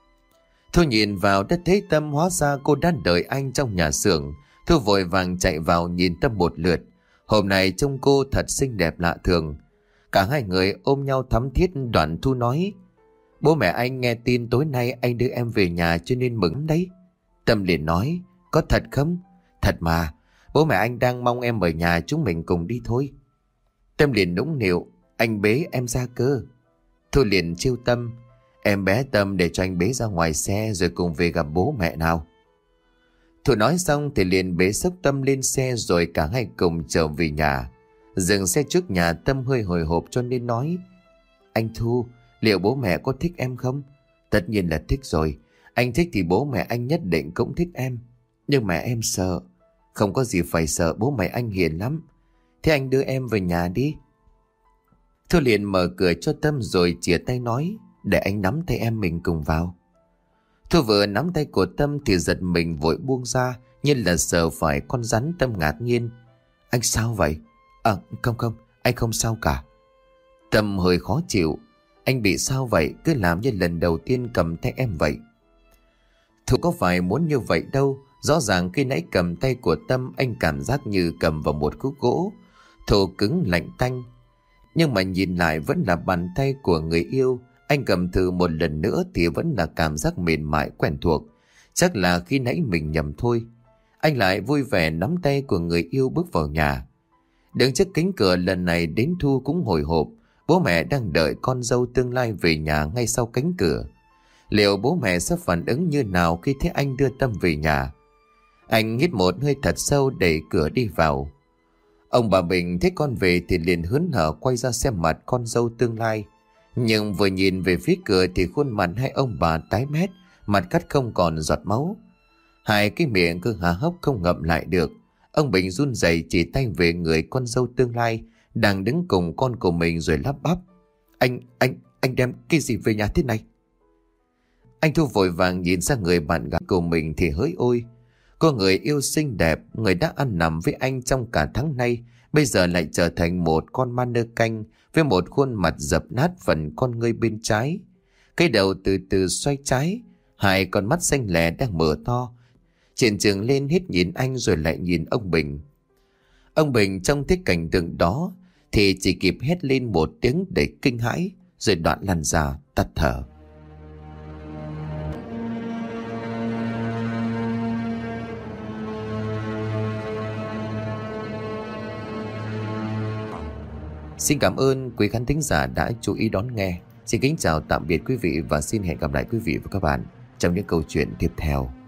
Thu nhìn vào đã thấy Tâm, hóa ra cô đang đợi anh trong nhà xưởng. Thu vội vàng chạy vào nhìn Tâm một lượt. Hôm nay trông cô thật xinh đẹp lạ thường. Cả hai người ôm nhau thắm thiết. Đoạn Thu nói, bố mẹ anh nghe tin tối nay anh đưa em về nhà cho nên mừng đấy. Tâm liền nói, có thật không? Thật mà, bố mẹ anh đang mong em ở nhà, chúng mình cùng đi thôi. Tâm liền nũng nịu, anh bế em ra cơ. Thu liền trêu Tâm, em bé Tâm để cho anh bế ra ngoài xe rồi cùng về gặp bố mẹ nào. Thu nói xong thì liền bế xốc Tâm lên xe rồi cả hai cùng trở về nhà. Dừng xe trước nhà, Tâm hơi hồi hộp cho nên nói, anh Thu, liệu bố mẹ có thích em không? Tất nhiên là thích rồi. Anh thích thì bố mẹ anh nhất định cũng thích em. Nhưng mà em sợ. Không có gì phải sợ, bố mẹ anh hiền lắm. Thế anh đưa em về nhà đi. Thu liền mở cửa cho Tâm rồi chìa tay nói, để anh nắm tay em mình cùng vào. Thu vừa nắm tay của Tâm thì giật mình vội buông ra, như là sợ phải con rắn. Tâm ngạc nhiên, anh sao vậy? À không không, anh không sao cả. Tâm hơi khó chịu, anh bị sao vậy? Cứ làm như lần đầu tiên cầm tay em vậy. Thu có phải muốn như vậy đâu. Rõ ràng khi nãy cầm tay của Tâm, anh cảm giác như cầm vào một khúc gỗ, thô cứng lạnh tanh. Nhưng mà nhìn lại vẫn là bàn tay của người yêu. Anh cầm thử một lần nữa thì vẫn là cảm giác mềm mại quen thuộc. Chắc là khi nãy mình nhầm thôi. Anh lại vui vẻ nắm tay của người yêu bước vào nhà. Đứng trước cánh cửa lần này đến Thu cũng hồi hộp. Bố mẹ đang đợi con dâu tương lai về nhà ngay sau cánh cửa. Liệu bố mẹ sẽ phản ứng như nào khi thấy anh đưa Tâm về nhà? Anh hít một hơi thật sâu đẩy cửa đi vào. Ông bà Bình thấy con về thì liền hớn hở quay ra xem mặt con dâu tương lai. Nhưng vừa nhìn về phía cửa thì khuôn mặt hai ông bà tái mét, mặt cắt không còn giọt máu. Hai cái miệng cứ há hốc không ngậm lại được. Ông Bình run rẩy chỉ tay về người con dâu tương lai đang đứng cùng con của mình rồi lắp bắp. Anh, anh, anh đem cái gì về nhà thế này? Anh Thu vội vàng nhìn sang người bạn gái của mình thì hỡi ôi. Cô người yêu xinh đẹp, người đã ăn nằm với anh trong cả tháng nay, bây giờ lại trở thành một con ma nơ canh với một khuôn mặt dập nát phần con ngươi bên trái. Cái đầu từ từ xoay trái, hai con mắt xanh lè đang mở to. Triển Trường lên hết nhìn anh rồi lại nhìn ông Bình. Ông Bình trong thấy cảnh tượng đó thì chỉ kịp hét lên một tiếng đầy kinh hãi rồi đoạn lăn ra tắt thở. Xin cảm ơn quý khán thính giả đã chú ý đón nghe. Xin kính chào tạm biệt quý vị và xin hẹn gặp lại quý vị và các bạn trong những câu chuyện tiếp theo.